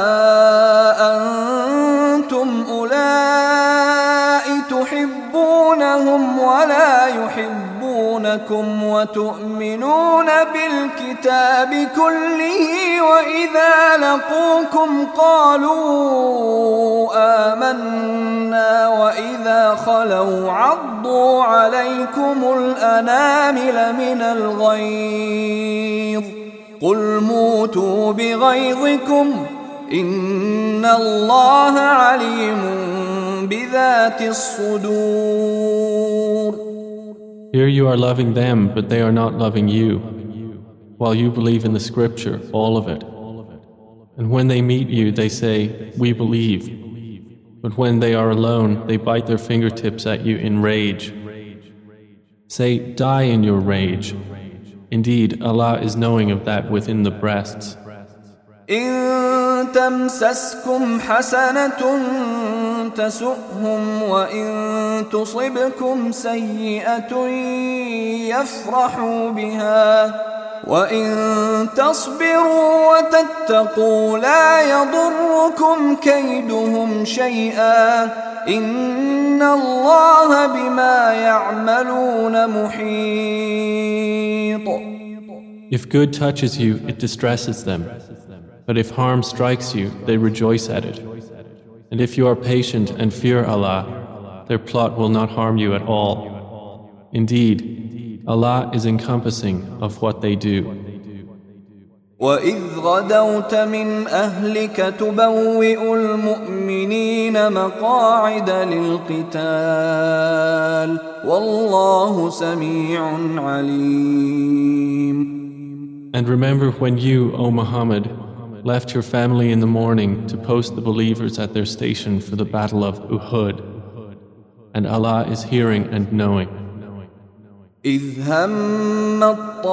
أنتم أولئك تحبونهم ولا يحبونكم وتؤمنون بالكتاب كله وإذا لقوكم قالوا آمنا وإذا خلوا عضوا عليكم الأنامل من الغيظ قل موتوا بغيظكم إن الله عليم بذات الصدور. Here you are loving them, but they are not loving you, while you believe in the scripture, all of it. And when they meet you, they say, "We believe." But when they are alone, they bite their fingertips at you in rage. Say, "Die in your rage." Indeed, Allah is knowing of that within the breasts. إن تمسسكم حسنة تسؤهم وإن تصبكم سيئة يفرحوا بها وإن تصبروا وتتقوا لا يضركم كيدهم شيئا إن الله بما يعملون محيط. If good touches you, it distresses them. But if harm strikes you, they rejoice at it. And if you are patient and fear Allah, their plot will not harm you at all. Indeed, Allah is encompassing of what they do. وَإِذْ غَدَوْتَ مِنْ أَهْلِكَ تُبَوِّئُ الْمُؤْمِنِينَ مَقَاعِدَ لِلْقِتَالِ وَاللَّهُ سَمِيعٌ عَلِيمٌ. And remember when you, O Muhammad, left your family in the morning to post the believers at their station for the battle of Uhud, and Allah is hearing and knowing. إِذْ هَمَّ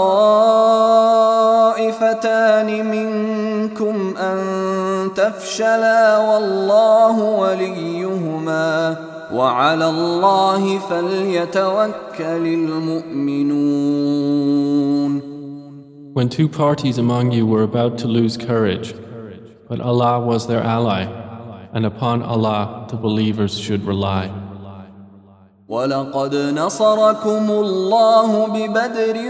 الطَّائِفَتَانِ مِنْكُمْ أَنْ تَفْشَلَا وَاللَّهُ وَلِيُّهُمَا وَعَلَى اللَّهِ فَلْيَتَوَكَّلِ الْمُؤْمِنُونَ. When two parties among you were about to lose courage, but Allah was their ally, and upon Allah the believers should rely. وَلَقَدْ نَصَرَكُمُ اللَّهُ بِبَدْرٍ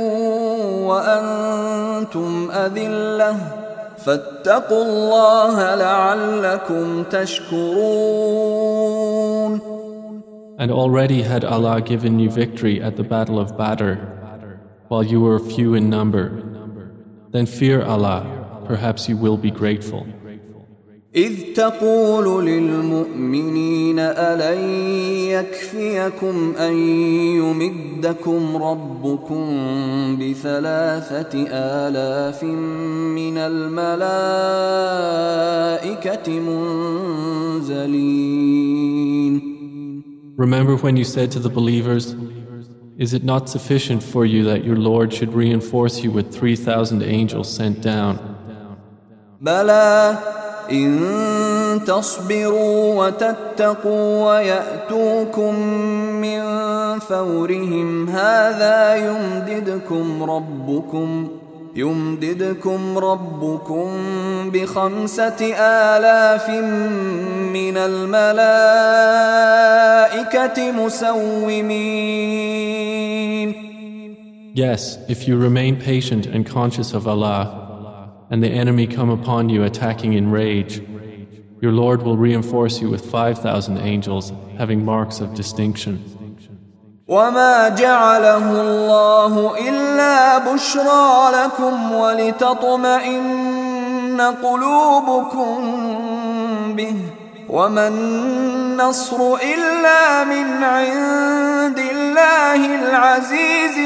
وَأَنْتُمْ أَذِلَّةٌ فَاتَّقُوا اللَّهَ لَعَلَّكُمْ تَشْكُرُونَ. And already had Allah given you victory at the battle of Badr, while you were few in number. Then fear Allah, perhaps you will be grateful. إِذْ تَقُولُ لِلْمُؤْمِنِينَ أَلَنْ يَكْفِيَكُمْ أَنْ يُمِدَّكُمْ رَبُّكُمْ ب3,000 مِّنَ الْمَلَائِكَةِ مُنْزَلِينَ. Remember when you said to the believers, is it not sufficient for you that your Lord should reinforce you with 3,000 angels sent down? بَلَى إِن تَصْبِرُوا وَتَتَّقُوا وَيَأْتُوكُم مِّن فَوْرِهِمْ هَٰذَا يُمْدِدْكُمْ رَبُّكُم ب5,000 مِّنَ الْمَلَائِكَةِ مُسَوِّمِينَ. Yes, if you remain patient and conscious of Allah, and the enemy come upon you attacking in rage, your Lord will reinforce you with 5,000 angels having marks of distinction. وَمَا جَعَلَهُ اللَّهُ إِلَّا بُشْرَى لَكُمْ وَلِتَطْمَئِنَّ قُلُوبُكُم بِهِ وَمَا النَّصْرُ إِلَّا مِنْ عِندِ اللَّهِ الْعَزِيزِ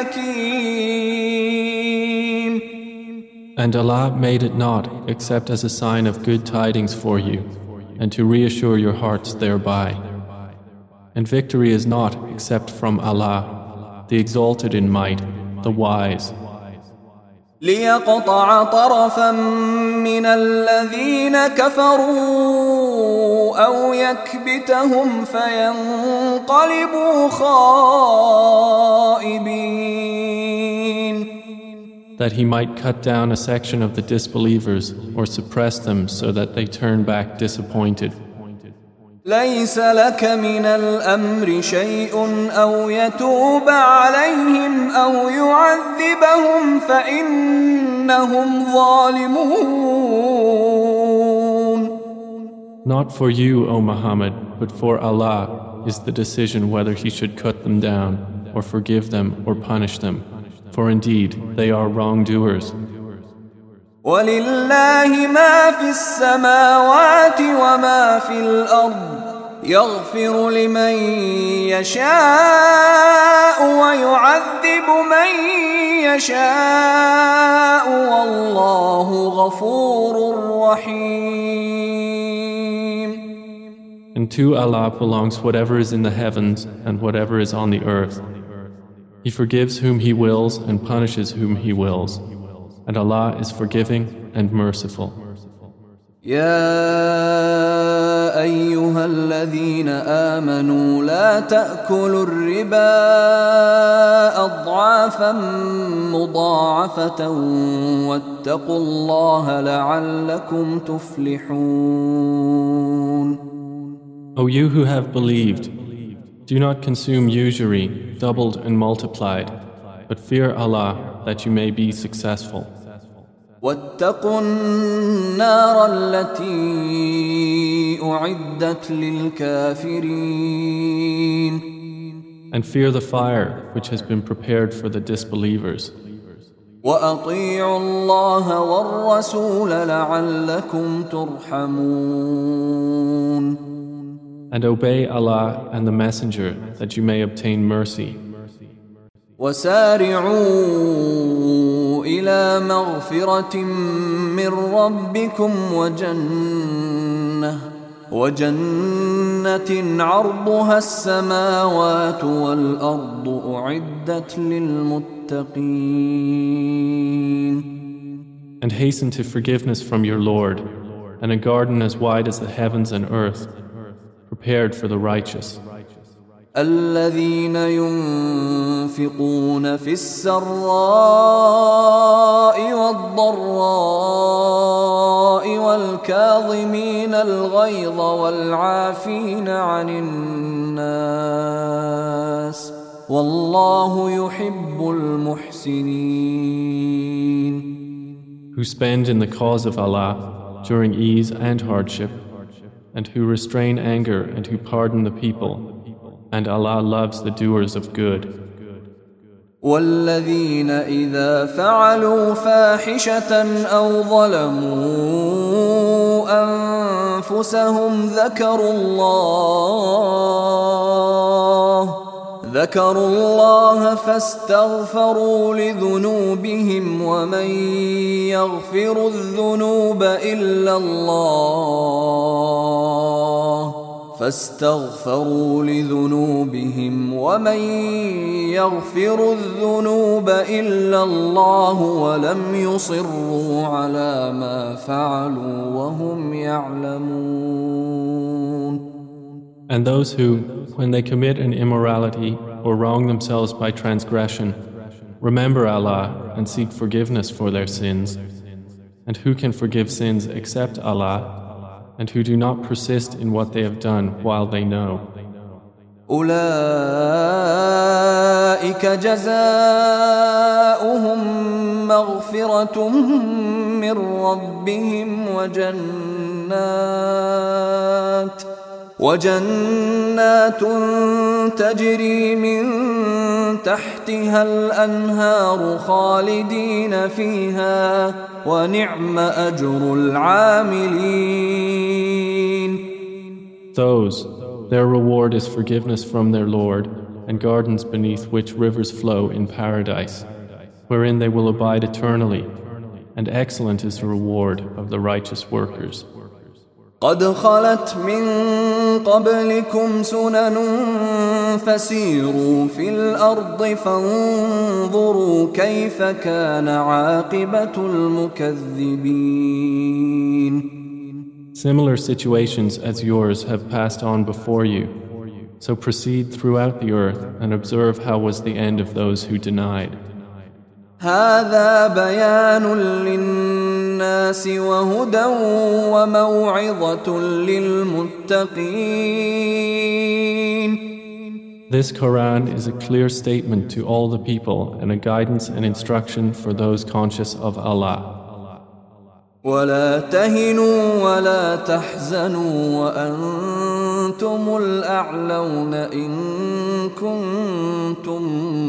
الْحَكِيمِ. And Allah made it not except as a sign of good tidings for you, and to reassure your hearts thereby. And victory is not except from Allah, the exalted in might, the wise. لِيَقْطَعَ طَرَفًا مِّنَ الَّذِينَ كَفَرُوا أَوْ يَكْبِتَهُمْ فَيَنْقَلِبُوا خَائِبِينَ. That he might cut down a section of the disbelievers or suppress them so that they turn back disappointed. لَيْسَ لَكَ مِنَ الْأَمْرِ شَيْءٌ أَوْ يَتُوبَ عَلَيْهِمْ أَوْ يُعَذِّبَهُمْ فَإِنَّهُمْ ظَالِمُونَ. Not for you, O Muhammad, but for Allah is the decision whether he should cut them down or forgive them or punish them. For indeed, they are wrongdoers. وَلِلَّهِ مَا فِي السَّمَاوَاتِ وَمَا فِي الْأَرْضِ يَغْفِرُ لِمَن يَشَاءُ وَيُعَذِّبُ مَن يَشَاءُ وَاللَّهُ غَفُورٌ رَّحِيمٌ. And to Allah belongs whatever is in the heavens and whatever is on the earth. He forgives whom He wills and punishes whom He wills. And Allah is forgiving and merciful. يا أيها الذين آمنوا لا تأكلوا الربا أضعافا مضاعفة واتقوا الله لعلكم تفلحون. O you who have believed, do not consume usury doubled and multiplied, but fear Allah that you may be successful. واتقوا النار التي أعدت للكافرين. And fear the fire which has been prepared for the disbelievers. وأطيعوا الله والرسول لعلكم ترحمون. And obey Allah and the Messenger that you may obtain mercy. وسارعوا إلى مغفرة من ربكم وجنة عرضها السماوات والأرض أعدت للمتقين. And hasten to forgiveness from your Lord, and a garden as wide as the heavens and earth, prepared for the righteous. الذين ينفقون في السراء والضراء والكاظمين الغيظ والعافين عن الناس والله يحب المحسنين. Who spend in the cause of Allah during ease and hardship, and who restrain anger and who pardon the people, and Allah loves the doers of good. والذين إذا فعلوا فاحشة أو ظلموا أنفسهم ذكروا الله فاستغفروا لذنوبهم ومن يغفر الذنوب إلا الله ولم يصروا على ما فعلوا وهم يعلمون. And those who, when they commit an immorality or wrong themselves by transgression, remember Allah and seek forgiveness for their sins. And who can forgive sins except Allah? And who do not persist in what they have done while they know. أولئك جزاؤهم مغفرة من ربهم وجنات تجري من تحتها الأنهار خالدين فيها ونعم أجر العاملين. Those, their reward is forgiveness from their Lord and gardens beneath which rivers flow in paradise, wherein they will abide eternally, and excellent is the reward of the righteous workers. قد خلت من قبلكم سنن فسيروا في الأرض فانظروا كيف كان عاقبة المكذبين. Similar situations as yours have passed on before you, so proceed throughout the earth and observe how was the end of those who denied. هذا بيان للناس وهدى وموعظة للمتقين. This Quran is a clear statement to all the people and a guidance and instruction for those conscious of Allah. ولا تهنوا ولا تحزنوا وأنتم الأعلون إن كنتم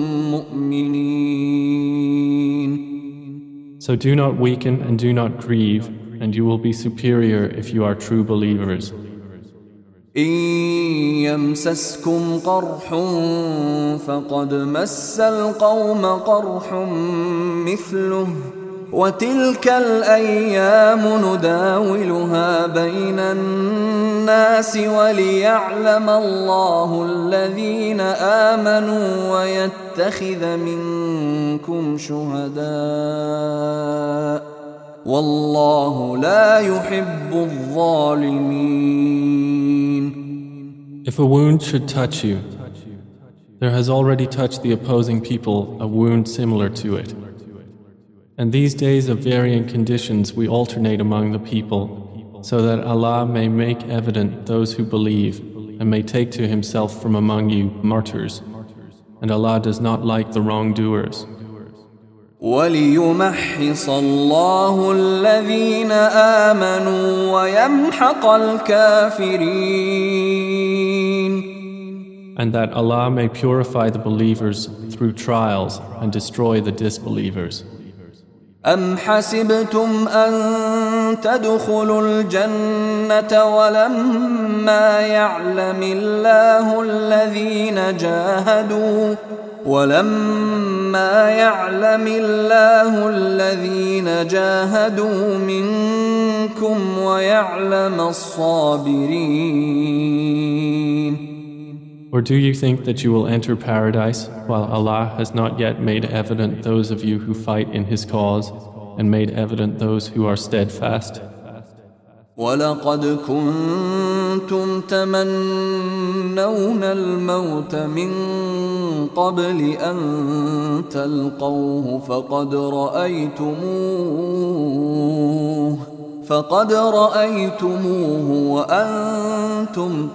مؤمنين. So do not weaken and do not grieve, and you will be superior if you are true believers. إن يمسسكم قرح فقد مس القوم قرح مثله وتلك الأيام نداولها بين الناس وليعلم الله الذين آمنوا ويتخذ منكم شهداء والله لا يحب الظالمين. If a wound should touch you, there has already touched the opposing people a wound similar to it. And these days of varying conditions we alternate among the people, so that Allah may make evident those who believe and may take to Himself from among you martyrs. And Allah does not like the wrongdoers. وَلِيُمَحِّصَ اللَّهُ الَّذِينَ آمَنُوا وَيَمْحَقَ الْكَافِرِينَ. And that Allah may purify the believers through trials and destroy the disbelievers. أَمْ حَسِبْتُمْ أَن تَدْخُلُوا الْجَنَّةَ وَلَمَّا يَعْلَمِ اللَّهُ الَّذِينَ جَاهَدُوا مِنكُمْ وَيَعْلَمَ الصَّابِرِينَ. Or do you think that you will enter paradise while Allah has not yet made evident those of you who fight in His cause and made evident those who are steadfast? وَلَقَدْ كُنْتُمْ تَمَنَّوْنَ الْمَوْتَ مِنْ قَبْلِ أَنْ تَلْقَوْهُ فقد رأيتموه وأنتم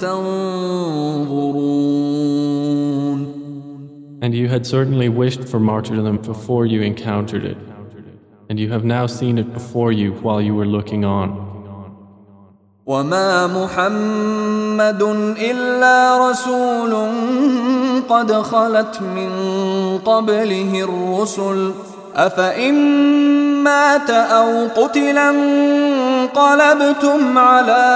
تنظرون. And you had certainly wished for martyrdom before you encountered it, and you have now seen it before you while you were looking on. وَمَا مُحَمَّدٌ إِلَّا رَسُولٌ قَدْ خَلَتْ مِنْ قَبْلِهِ الرُّسُلُ أَفَإِنْ مَاتَ أَوْ قُتِلَ انقَلَبْتُمْ عَلَى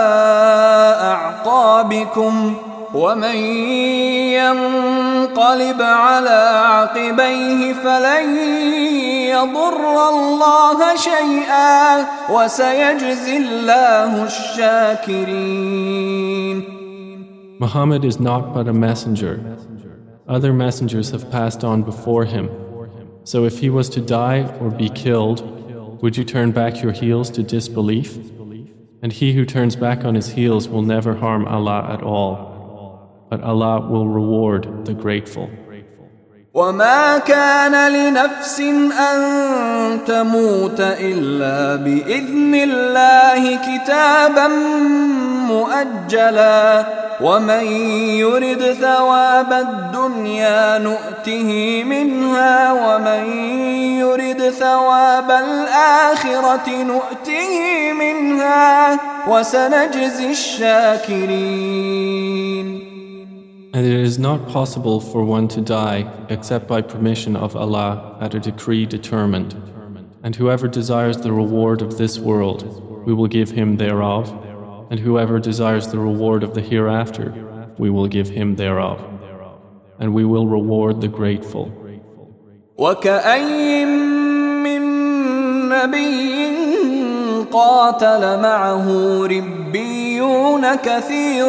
أَعْقَابِكُمْ وَمَنْ يَنقَلِبْ عَلَى عَقِبَيْهِ فَلَنْ يَضُرَّ اللَّهَ شَيْئًا وَسَيَجْزِي اللَّهُ الشَّاكِرِينَ. Muhammad is not but a messenger. Other messengers have passed on before him. So if he was to die or be killed, would you turn back your heels to disbelief? And he who turns back on his heels will never harm Allah at all. But Allah will reward the grateful. وَمَا كَانَ لِنَفْسٍ أَن تَمُوتَ إِلَّا بِإِذْنِ اللَّهِ كِتَابًا مُؤَجَّلًا وَمَن يُرِدْ ثَوَابَ الدُّنْيَا نُؤْتِهِ مِنْهَا وَمَن يُرِدْ ثَوَابَ الْآخِرَةِ نُؤْتِهِ مِنْهَا وَسَنَجْزِي الشَّاكِرِينَ. And it is not possible for one to die except by permission of Allah at a decree determined. And whoever desires the reward of this world, we will give him thereof. And whoever desires the reward of the hereafter, we will give him thereof. And we will reward the grateful. وَكَأَيٍّ مِّن نَّبِيٍّ قَاتَلَ مَعَهُ رِبِّيُّونَ كَثِيرٌ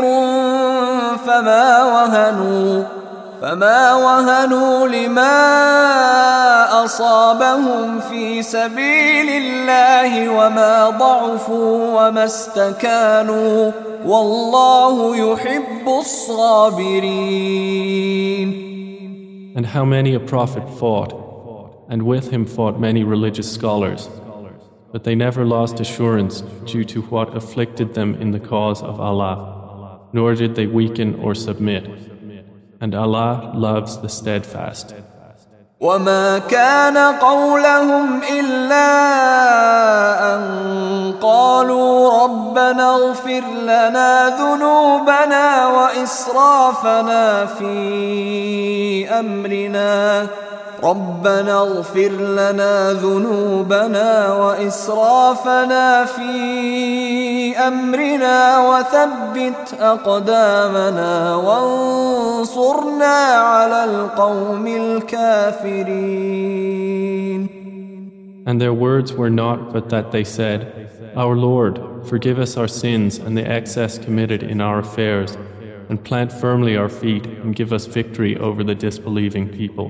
فما وهنوا لما أصابهم في سبيل الله وما ضعفوا وما استكانوا والله يحب الصابرين. And how many a prophet fought, and with him fought many religious scholars, but they never lost assurance due to what afflicted them in the cause of Allah, nor did they weaken or submit. And Allah loves the steadfast. وَمَا كَانَ قَوْلَهُمْ إِلَّا أَن قَالُوا رَبَّنَا اغْفِرْ لَنَا ذُنُوبَنَا وَإِسْرَافَنَا فِي أَمْرِنَا رَبَّنَا اغْفِرْ لَنَا ذُنُوبَنَا وَإِسْرَافَنَا فِي أَمْرِنَا وَثَبِّتْ أَقْدَامَنَا وَانصُرْنَا عَلَى الْقَوْمِ الْكَافِرِينَ. And their words were not but that they said, Our Lord, forgive us our sins and the excess committed in our affairs, and plant firmly our feet and give us victory over the disbelieving people.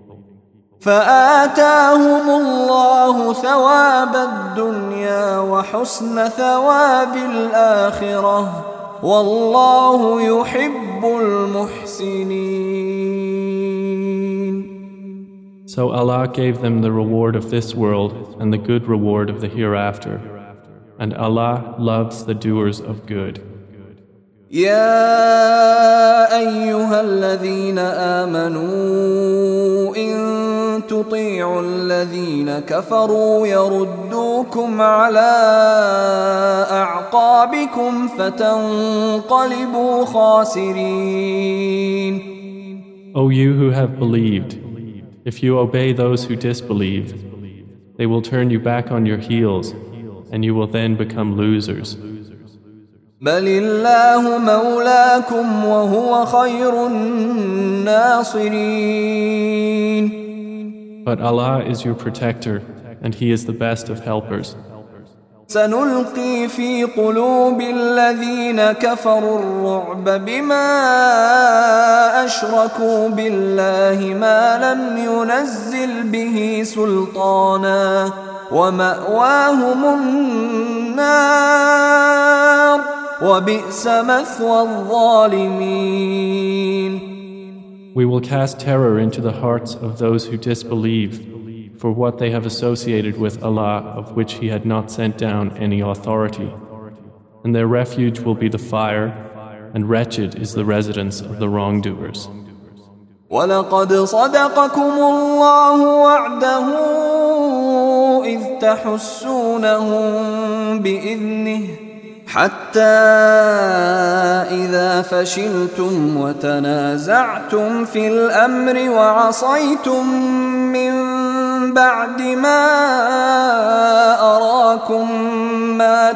فآتاهم الله ثواب الدنيا وحسن ثواب الآخرة والله يحب المحسنين. So Allah gave them the reward of this world and the good reward of the hereafter, and Allah loves the doers of good. يا أيها الذين آمنوا إن تطيعوا الذين كفروا يردوكم على أعقابكم فتنقلبوا خاسرين. O you who have believed, if you obey those who disbelieve, they will turn you back on your heels, and you will then become losers. بل الله مولاكم وهو خير الناصرين. But Allah is your protector, and He is the best of helpers. سنلقي في قلوب الذين كفروا الرعب بما أشركوا بالله ما لم ينزل به سلطانا ومأواهم النار وبئس مثوى الظالمين. We will cast terror into the hearts of those who disbelieve for what they have associated with Allah of which He had not sent down any authority. And their refuge will be the fire, and wretched is the residence of the wrongdoers. وَلَقَدْ صَدَقَكُمُ اللَّهُ وَعْدَهُ إِذْ تَحُسُّونَهُم بِإِذْنِهِ حتى إذا فشلتم وتنازعتم في الأمر وعصيتم من بعد ما أراكم ما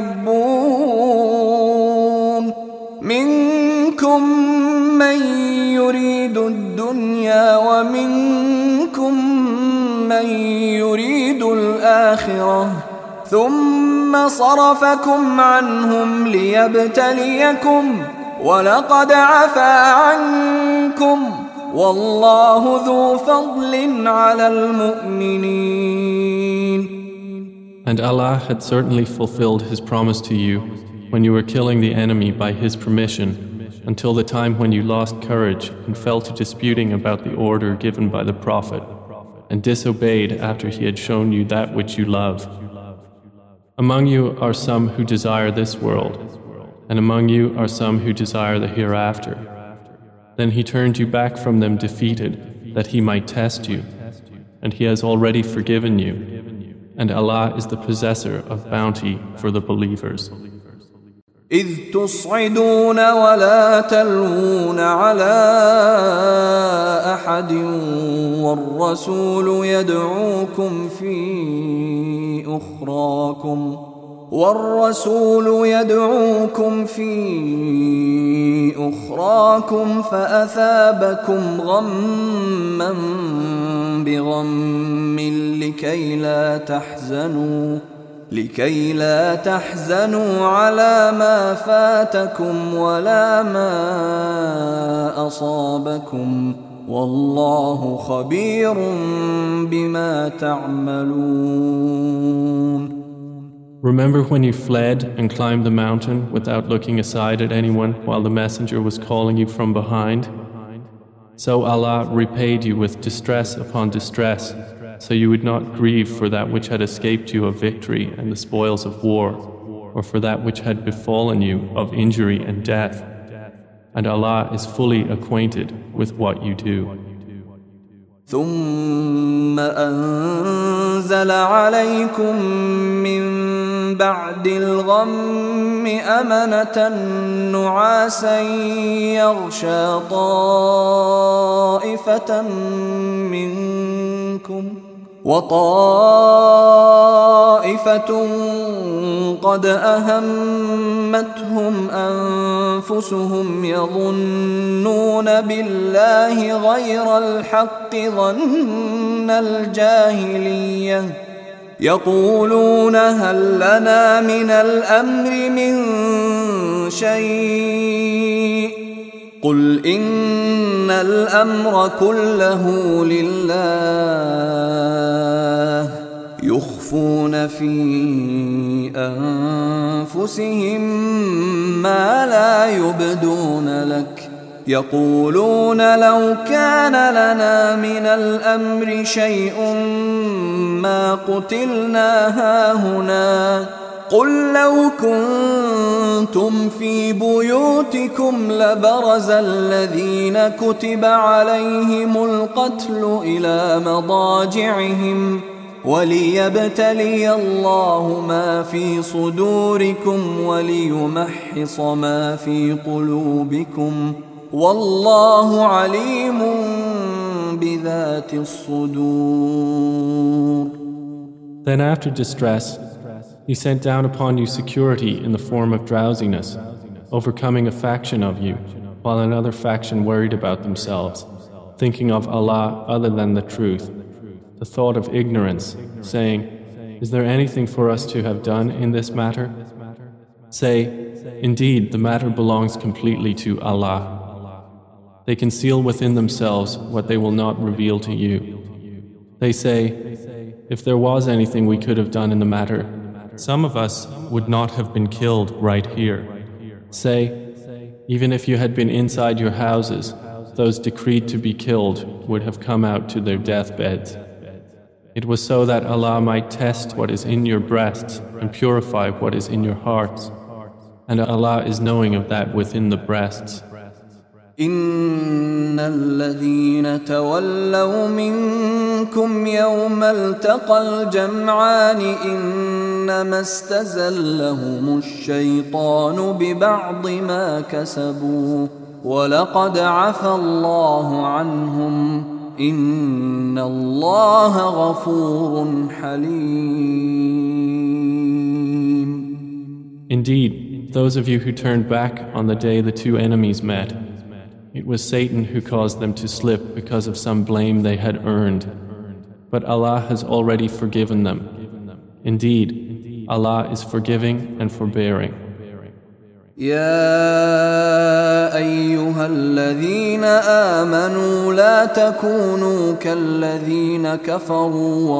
تحبون منكم من يريد الدنيا ومنكم من يريد الآخرة ثم صرفكم عنهم ليبتليكم ولقد عفا عنكم والله ذو فضل على المؤمنين. And Allah had certainly fulfilled His promise to you when you were killing the enemy by His permission until the time when you lost courage and fell to disputing about the order given by the Prophet and disobeyed after he had shown you that which you love. Among you are some who desire this world, and among you are some who desire the hereafter. Then He turned you back from them defeated, that He might test you, and He has already forgiven you, and Allah is the possessor of bounty for the believers. إذ تصعدون ولا تلوون على أحد والرسول يدعوكم في أخراكم فأثابكم غما بغم لكي لا تحزنوا على ما فاتكم ولا ما أصابكم والله خبير بما تعملون. Remember when you fled and climbed the mountain without looking aside at anyone while the messenger was calling you from behind? So Allah repaid you with distress upon distress, so you would not grieve for that which had escaped you of victory and the spoils of war, or for that which had befallen you of injury and death. And Allah is fully acquainted with what you do. ثم أنزل عليكم من بعد الغم أمنة نعاسا يغشى طائفة منكم وطائفة قد أهمتهم أنفسهم يظنون بالله غير الحق ظن الجاهلية يقولون هل لنا من الأمر من شيء قل إن الأمر كله لله يخفون في أنفسهم ما لا يبدون لك يقولون لو كان لنا من الأمر شيء ما قتلنا هاهنا قل لو كنتم في بيوتكم لبرز الذين كتب عليهم القتل إلى مضاجعهم وليبتلي الله ما في صدوركم وليمحص ما في قلوبكم والله عليم بذات الصدور. Then after distress, He sent down upon you security in the form of drowsiness, overcoming a faction of you, while another faction worried about themselves, thinking of Allah other than the truth, the thought of ignorance, saying, "Is there anything for us to have done in this matter?" Say, "Indeed, the matter belongs completely to Allah. They conceal within themselves what they will not reveal to you." They say, "If there was anything we could have done in the matter, some of us would not have been killed right here." Say, "Even if you had been inside your houses, those decreed to be killed would have come out to their deathbeds. It was so that Allah might test what is in your breasts and purify what is in your hearts. And Allah is knowing of that within the breasts. إن الذين تولوا منكم يوم التقى الجمعان إنما استزلهم الشيطان ببعض ما كسبوا ولقد عفى الله عنهم إن الله غفور حليم. Indeed, those of you who turned back on the day the two enemies met, it was Satan who caused them to slip because of some blame they had earned. But Allah has already forgiven them. Indeed, Allah is forgiving and forbearing. يا أيها الذين آمنوا لا تكونوا كالذين كفروا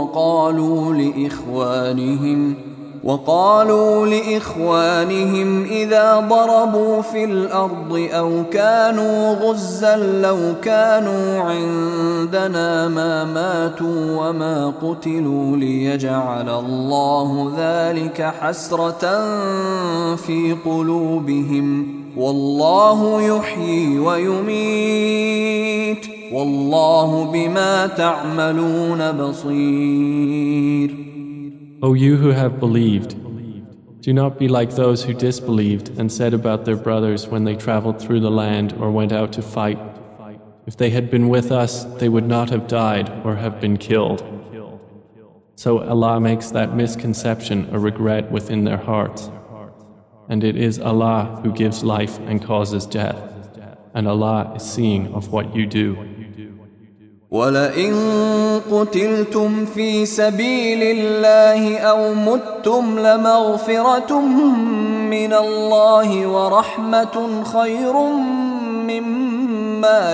وقالوا لإخوانهم إذا ضربوا في الأرض أو كانوا غزا لو كانوا عندنا ما ماتوا وما قتلوا ليجعل الله ذلك حسرة في قلوبهم والله يحيي ويميت والله بما تعملون بصير. O you who have believed, do not be like those who disbelieved and said about their brothers when they traveled through the land or went out to fight, "If they had been with us, they would not have died or have been killed." So Allah makes that misconception a regret within their hearts. And it is Allah who gives life and causes death, and Allah is seeing of what you do. ولئن قتلتم في سبيل الله أو متم لمغفرة من الله ورحمة خير مما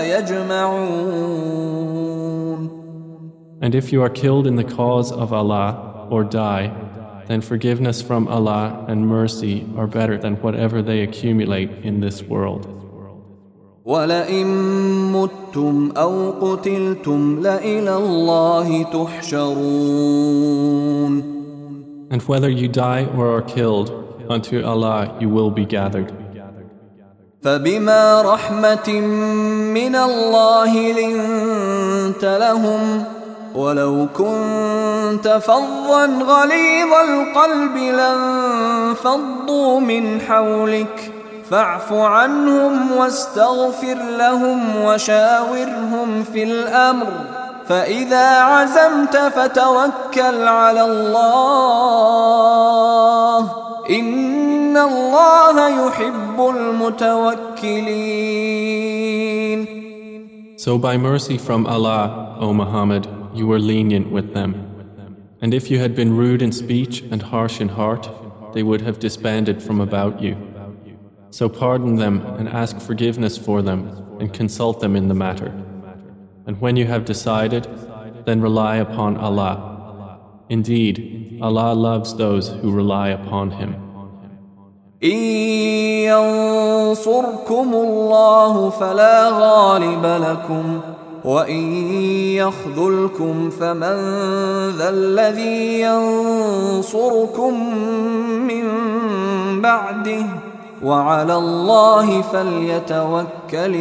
يجمعون. And if you are killed in the cause of Allah or die, then forgiveness from Allah and mercy are better than whatever they accumulate in this world. وَلَئِن مُتُّمْ أَوْ قُتِلْتُمْ لَإِلَى اللَّهِ تُحْشَرُونَ. And whether you die or are killed, unto Allah you will be gathered. فَبِمَا رَحْمَةٍ مِّنَ اللَّهِ لِنتَ لَهُمْ وَلَوْ كُنتَ فَظًّا غَلِيظَ الْقَلْبِ لَانفَضُّوا مِنْ حَوْلِكَ فاعف عنهم واستغفر لهم وشاورهم في الأمر فإذا عزمت فتوكل على الله إن الله يحب المتوكلين. So by mercy from Allah, O Muhammad, you were lenient with them. And if you had been rude in speech and harsh in heart, they would have disbanded from about you. So pardon them and ask forgiveness for them and consult them in the matter. And when you have decided, then rely upon Allah. Indeed, Allah loves those who rely upon Him. إن ينصركم الله فلا غالب لكم وإن يخذلكم فمن ذا الذي ينصركم من بعده وعلى الله فليتوكل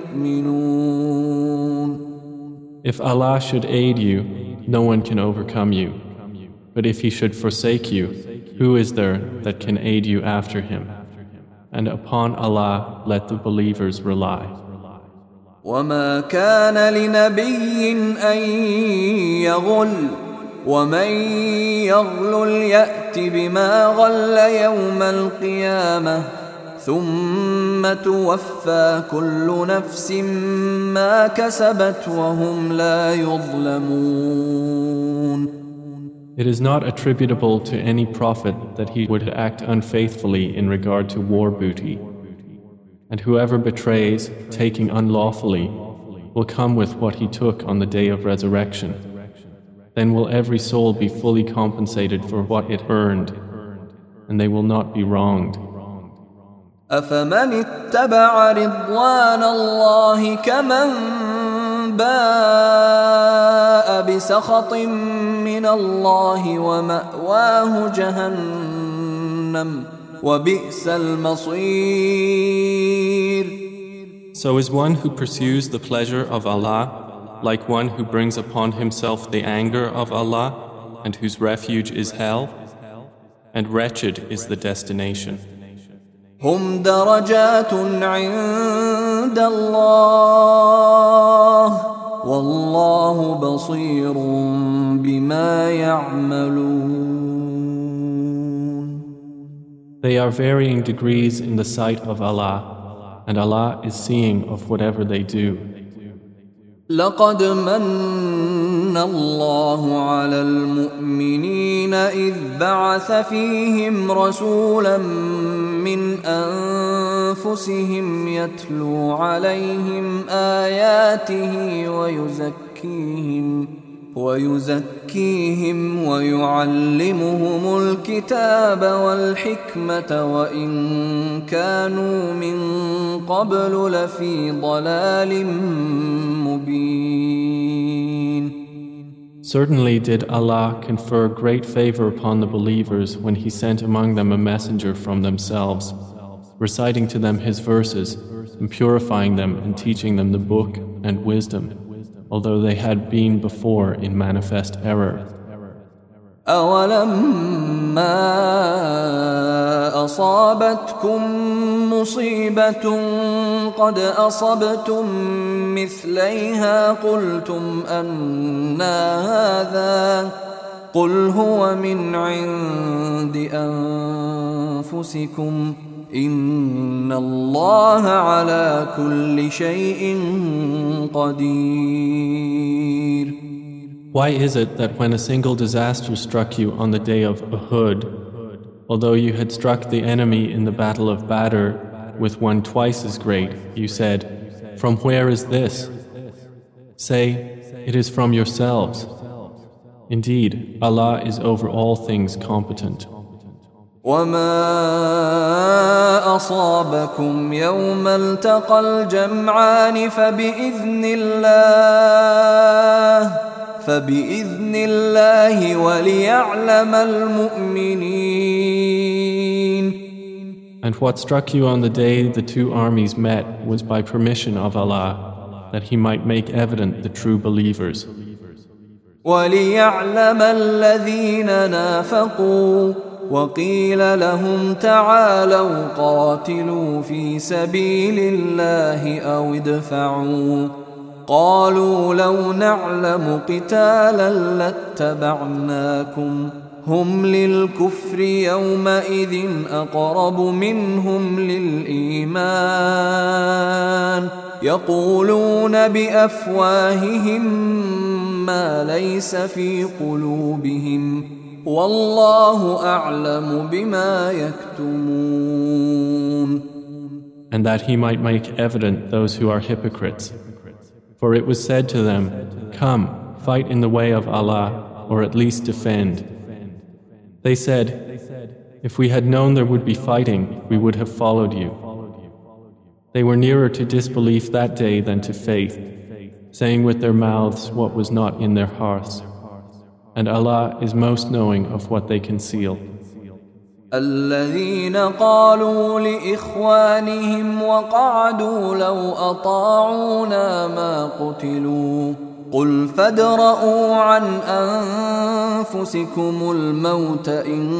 المؤمنون. If Allah should aid you, no one can overcome you. But if He should forsake you, who is there that can aid you after Him? And upon Allah let the believers rely. وما كان لنبي أن يغل ومن يغلل يأت بما غل يوم القيامة ثم توفى كل نفس ما كسبت وهم لا يظلمون. It is not attributable to any prophet that he would act unfaithfully in regard to war booty. And whoever betrays, taking unlawfully, will come with what he took on the day of resurrection. Then will every soul be fully compensated for what it earned, and they will not be wronged. أفمن اتبع رضوان الله كمن باء بسخط من الله ومأواه جهنم وبئس المصير. So is one who pursues the pleasure of Allah like one who brings upon himself the anger of Allah and whose refuge is hell? And wretched is the destination. هم درجات عند الله والله بصير بما يعملون. They are varying degrees in the sight of Allah, and Allah is seeing of whatever they do. لقد من الله على المؤمنين إذ بعث فيهم رسولا من أنفسهم يتلو عليهم آياته ويزكيهم ويعلمهم الكتاب والحكمة وإن كانوا من قبل لفي ضلال مبين. Certainly did Allah confer great favor upon the believers when He sent among them a messenger from themselves, reciting to them His verses, and purifying them and teaching them the book and wisdom, although they had been before in manifest error. أولما أصابتكم مصيبة قد أصبتم مثليها قلتم أنى هذا قل هو من عند أنفسكم إن الله على كل شيء قدير. Why is it that when a single disaster struck you on the day of Uhud, although you had struck the enemy in the battle of Badr with one twice as great, you said, "From where is this?" Say, "It is from yourselves." Indeed, Allah is over all things competent. وما أصابكم يوم التقى الجمعان فبإذن الله وليعلم المؤمنين. And what struck you on the day the two armies met was by permission of Allah, that He might make evident the true believers. وَلِيَعْلَمَ الَّذِينَ نَافَقُوا وَقِيلَ لَهُمْ تَعَالَوْا قَاتِلُوا فِي سَبِيلِ اللَّهِ أَوْ ادْفَعُوا قَالُوا لَوْ نَعْلَمُ قِتَالًا لَاتَّبَعْنَاكُمْ هم للكفر يومئذ أقرب منهم للإيمان يقولون بأفواههم ما ليس في قلوبهم والله أعلم بما يكتمون. And that He might make evident those who are hypocrites. For it was said to them, "Come, fight in the way of Allah, or at least defend." They said, "If we had known there would be fighting, we would have followed you." They were nearer to disbelief that day than to faith. saying with their mouths what was not in their hearts. And Allah is most knowing of what they conceal. الذين قالوا لإخوانهم وقعدوا لو أطاعونا ما قتلوا قل فادرءوا عن أنفسكم الموت إن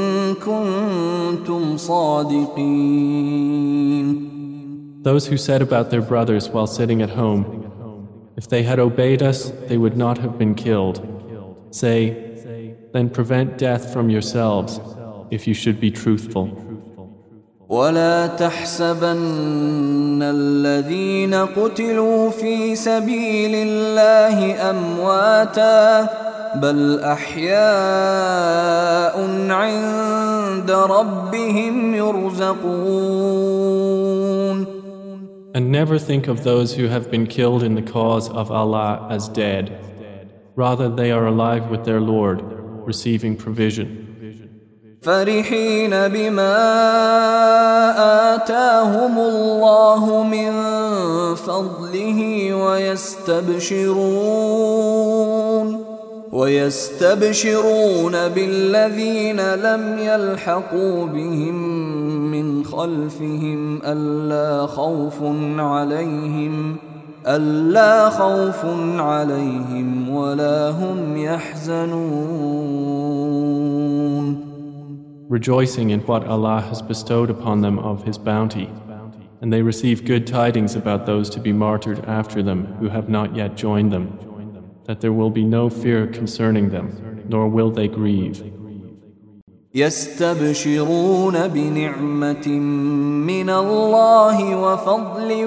كنتم صادقين. Those who said about their brothers while sitting at home, if they had obeyed us, they would not have been killed. Say, then prevent death from yourselves, if you should be truthful. ولا تحسبن الذين قتلوا في سبيل الله أمواتا بل أحياء عند ربهم يرزقون. And never think of those who have been killed in the cause of Allah as dead. Rather, they are alive with their Lord, receiving provision. فرحين بما آتاهم الله من فضله ويستبشرون بالذين لم يلحقوا بهم من خلفهم ألا خوف عليهم ولا هم يحزنون. Rejoicing in what Allah has bestowed upon them of His bounty, and they receive good tidings about those to be martyred after them who have not yet joined them, that there will be no fear concerning them, nor will they grieve. يستبشرون بنعمة من الله وفضل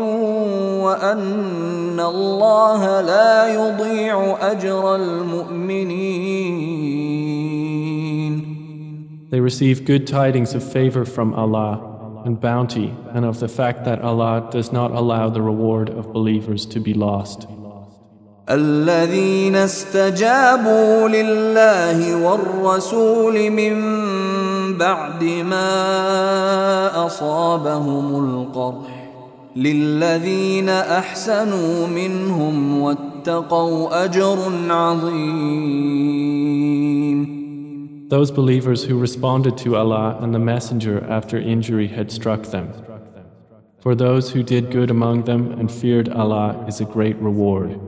وأن الله لا يضيع أجر المؤمنين. They receive good tidings of favor from Allah and bounty, and of the fact that Allah does not allow the reward of believers to be lost. الذين استجابوا لله والرسول من بعد ما أصابهم القرح للذين أحسنوا منهم واتقوا أجر عظيم. Those believers who responded to Allah and the Messenger after injury had struck them. For those who did good among them and feared Allah is a great reward.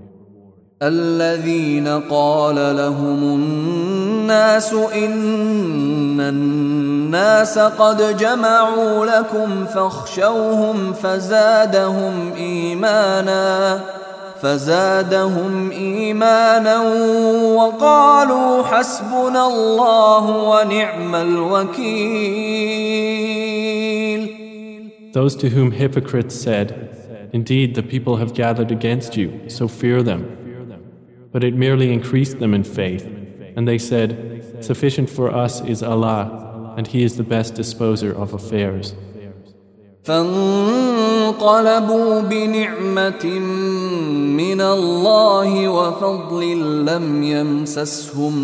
الذين قال لهم الناس إن الناس قد جمعوا لكم فاخشوهم فزادهم إيمانا وقالوا حسبنا الله ونعم الوكيل. Those to whom hypocrites said, indeed the people have gathered against you, so fear them. But it merely increased them in faith, and they said, sufficient for us is Allah, and He is the best disposer of affairs. فانقلبوا بنعمة من الله وفضل لم يمسسهم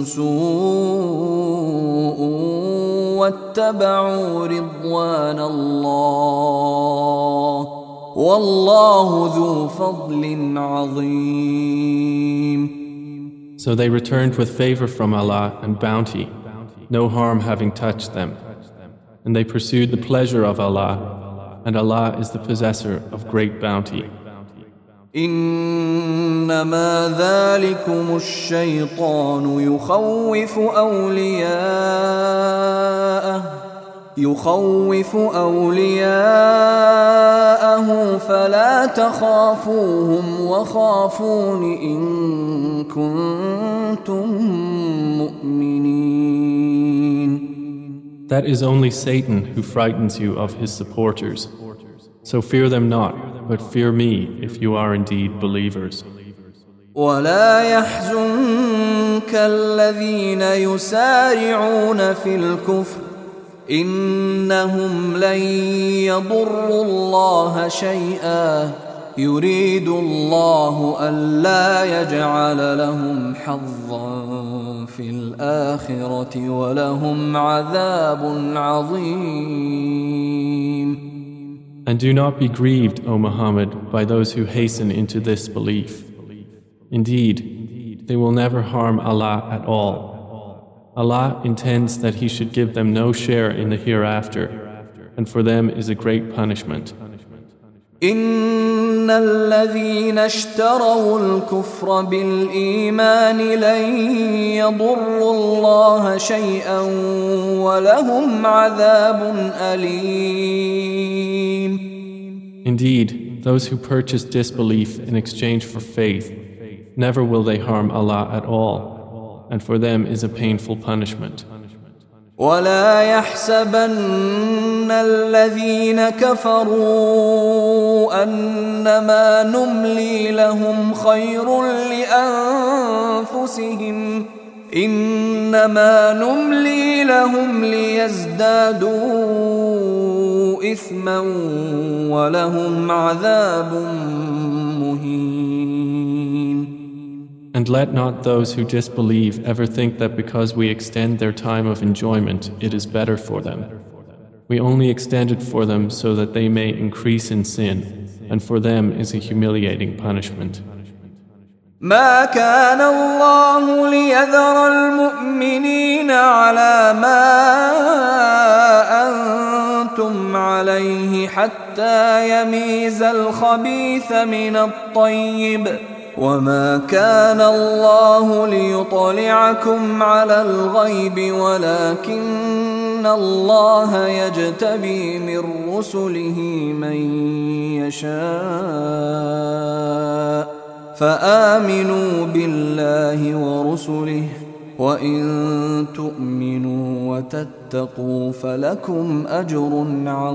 سوء واتبعوا رضوان الله والله ذو فضل عظيم. So they returned with favor from Allah and bounty, no harm having touched them. And they pursued the pleasure of Allah, and Allah is the possessor of great bounty. إنما ذلكم الشيطان يخوف أولياءه فلا تخافوهم وخافون إن كنتم مؤمنين. That is only Satan who frightens you of his supporters. So fear them not, but fear me if you are indeed believers. ولا يحزنك الذين يسارعون في الكفر إنهم لن يضروا الله شيئا يريد الله ألا يجعل لهم حظا في الآخرة ولهم عذاب عظيم. And do not be grieved, O Muhammad, by those who hasten into this belief. Indeed, they will never harm Allah at all. Allah intends that He should give them no share in the hereafter, and for them is a great punishment. إن الذين اشتروا الكفر بالإيمان لن يضروا الله شيئا ولهم عذاب أليم. Indeed, those who purchase disbelief in exchange for faith, never will they harm Allah at all, and for them is a painful punishment. ولا يحسبن الذين كفروا أنما نملي لهم خير لأنفسهم إنما نملي لهم ليزدادوا إثما ولهم عذاب مهين. And let not those who disbelieve ever think that because we extend their time of enjoyment, it is better for them. We only extend it for them so that they may increase in sin, and for them is a humiliating punishment. ما كان الله ليذر المؤمنين على ما أنتم عليه حتى يميز الخبيث من الطيب وما كان الله ليطلعكم على الغيب ولكن الله يجتبي من رسله من يشاء فآمنوا بالله ورسله وإن تؤمنوا وتتقوا فلكم أجر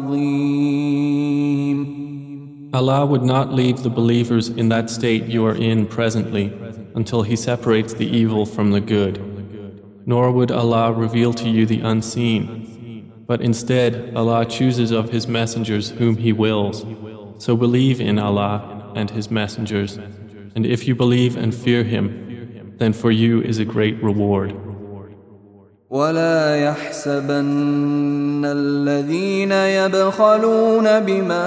عظيم. Allah would not leave the believers in that state you are in presently until He separates the evil from the good. Nor would Allah reveal to you the unseen. But instead, Allah chooses of His messengers whom He wills. So believe in Allah and His messengers. And if you believe and fear Him, then for you is a great reward. ولا يحسبن الذين يبخلون بما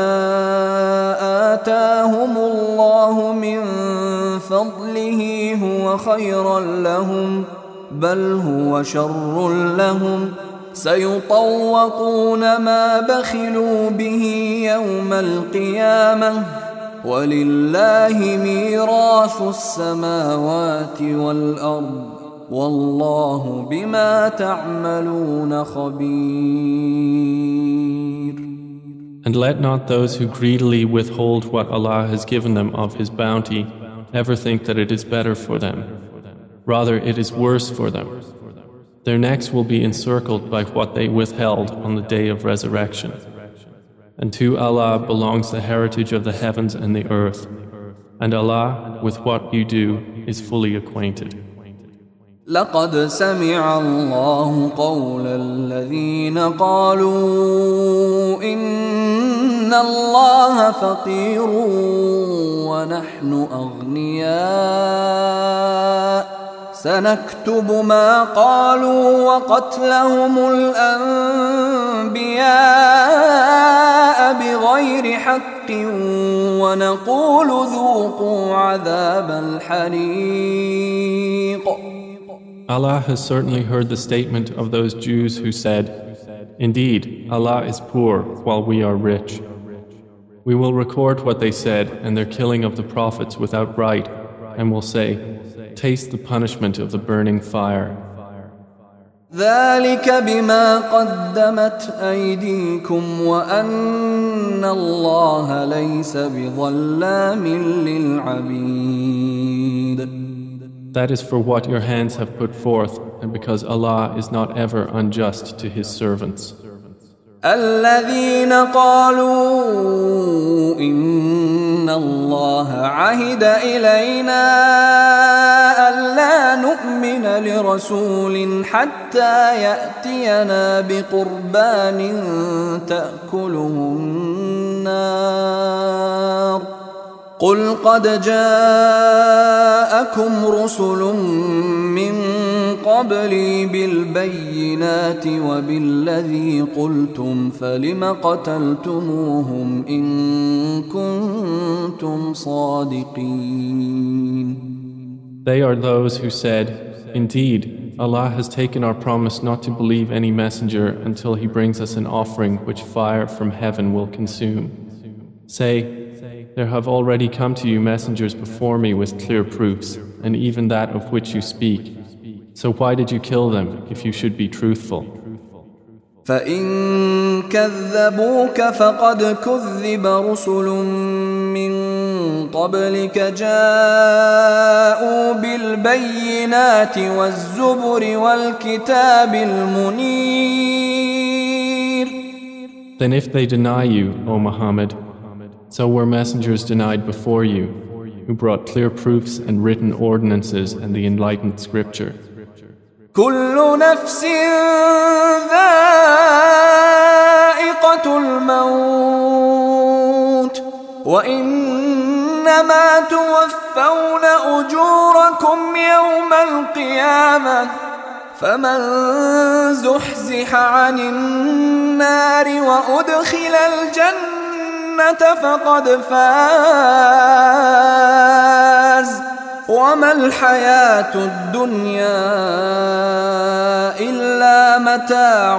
آتاهم الله من فضله هو خيرا لهم بل هو شر لهم سيطوقون ما بخلوا به يوم القيامة ولله ميراث السماوات والأرض والله بما تعملون خبير. And let not those who greedily withhold what Allah has given them of His bounty ever think that it is better for them. Rather, it is worse for them. Their necks will be encircled by what they withheld on the day of resurrection. And to Allah belongs the heritage of the heavens and the earth. And Allah, with what you do, is fully acquainted. لقد سمع الله قول الذين قالوا إن الله فقير ونحن أغنياء سنكتب ما قالوا وقتلهم الأنبياء بغير حق ونقول ذوقوا عذاب الحريق. Allah has certainly heard the statement of those Jews who said, "Indeed, Allah is poor while we are rich." We will record what they said and their killing of the prophets without right, and will say, "Taste the punishment of the burning fire." ذلك بما قدمت أيديكم وأن الله ليس بظلام للعبيد. That is for what your hands have put forth, and because Allah is not ever unjust to His servants. الذين قالوا إن الله عهد إلينا ألا نؤمن لرسول حتى يأتينا بقربان تأكله النار قل قد جاءكم رسل من قبلي بالبينات وبالذي قلتم فلم قتلتموهم إن كنتم صادقين. They are those who said, "Indeed, Allah has taken our promise not to believe any messenger until He brings us an offering which fire from heaven will consume." Say, "There have already come to you messengers before me with clear proofs, and even that of which you speak. So why did you kill them if you should be truthful?" فإن كذبوك فقد كذب رسل من قبلك جاءوا بالبينات والزبر والكتاب المنير. Then if they deny you, O Muhammad, so were messengers denied before you, who brought clear proofs and written ordinances and the enlightened scripture. كل نفس ذائقة الموت وإنما توفون أجوركم يوم القيامة فمن زحزح عن النار وأدخل الجنة فقد فاز وما الحياة الدنيا إلا متاع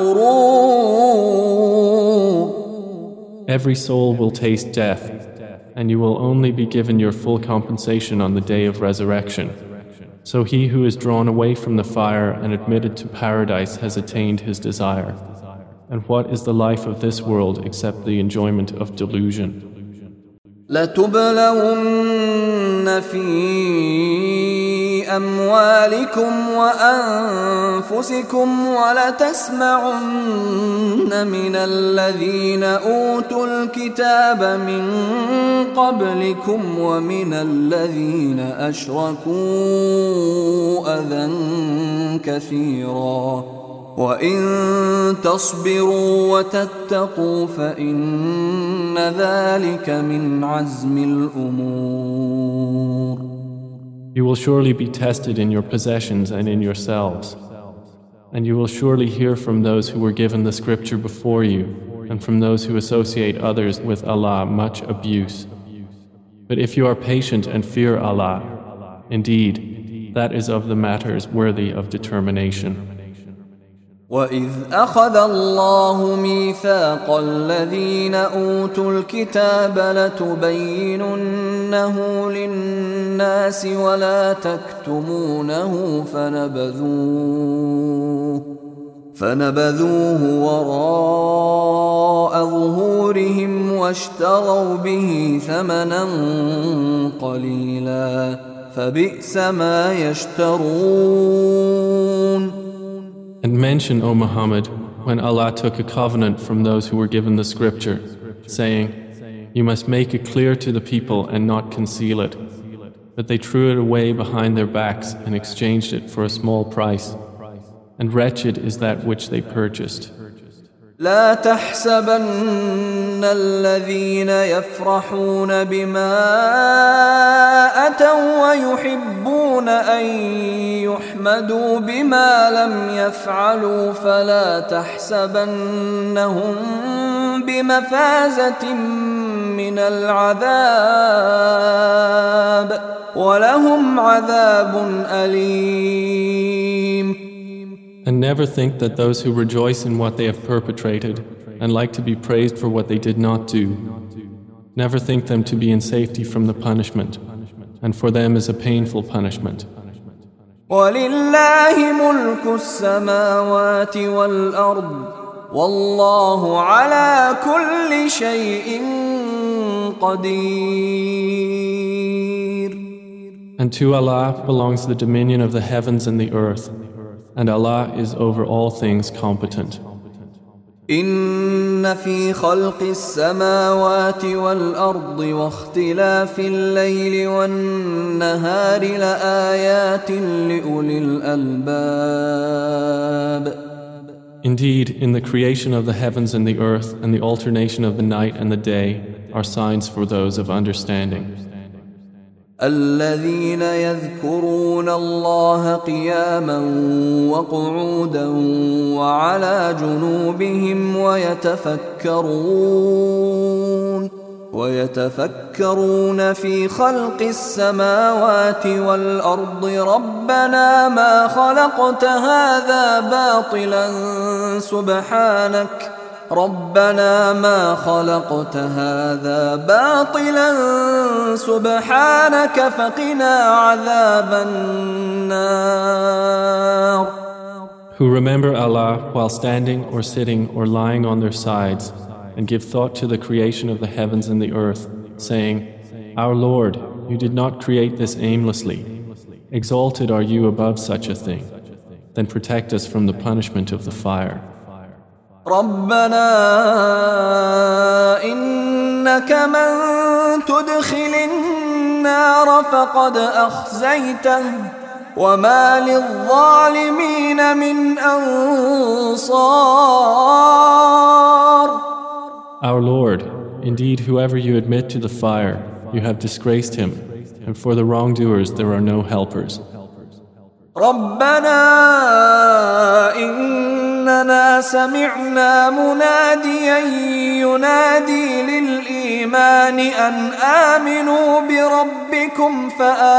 الغرور. Every soul will taste death, and you will only be given your full compensation on the day of resurrection. So he who is drawn away from the fire and admitted to paradise has attained his desire. And what is the life of this world except the enjoyment of delusion? لتبلون في أموالكم وأنفسكم ولتسمعن من الذين أوتوا الكتاب من قبلكم ومن الذين أشركوا أذى كثيرا وإن تصبروا وتتقوا فإن ذلك من عزم الأمور. You will surely be tested in your possessions and in yourselves. And you will surely hear from those who were given the scripture before you and from those who associate others with Allah much abuse. But if you are patient and fear Allah, indeed, that is of the matters worthy of determination. وَإِذْ أَخَذَ اللَّهُ مِيثَاقَ الَّذِينَ أُوتُوا الْكِتَابَ لَتُبَيِّنُنَّهُ لِلنَّاسِ وَلَا تَكْتُمُونَهُ فَنَبَذُوهُ وَرَاءَ ظُهُورِهِمْ وَاشْتَرَوْا بِهِ ثَمَنًا قَلِيلًا فَبِئْسَ مَا يَشْتَرُونَ. And mention, O Muhammad, when Allah took a covenant from those who were given the scripture, saying, "You must make it clear to the people and not conceal it." But they threw it away behind their backs and exchanged it for a small price. And wretched is that which they purchased. لا تحسبن الذين يفرحون بما أتوا ويحبون أن يحمدوا بما لم يفعلوا فلا تحسبنهم بمفازة من العذاب ولهم عذاب أليم. And never think that those who rejoice in what they have perpetrated and like to be praised for what they did not do, never think them to be in safety from the punishment, and for them is a painful punishment. وَلِلَّهِ مُلْكُ السَّمَاوَاتِ وَالْأَرْضِ وَاللَّهُ عَلَى كُلِّ شَيْءٍ قَدِيرٌ. And to Allah belongs the dominion of the heavens and the earth, and Allah is over all things competent. إن في خلق السماوات والأرض واختلاف الليل والنهار لآيات لأولي الألباب. Indeed, in the creation of the heavens and the earth and the alternation of the night and the day are signs for those of understanding. الذين يذكرون الله قياما وقعودا وعلى جنوبهم ويتفكرون في خلق السماوات والأرض ربنا ما خلقت هذا باطلا سبحانك فقنا عذاب النار. Who remember Allah while standing or sitting or lying on their sides, and give thought to the creation of the heavens and the earth, saying, Our Lord, you did not create this aimlessly. Exalted are you above such a thing. Then protect us from the punishment of the fire. ربنا إنك من تدخل النار فقد أخزيته وما للظالمين من أنصار. Our Lord, indeed whoever you admit to the fire, you have disgraced him, and for the wrongdoers there are no helpers. ربنا إننا سمعنا مناديا ينادي للإيمان أن آمنوا بربكم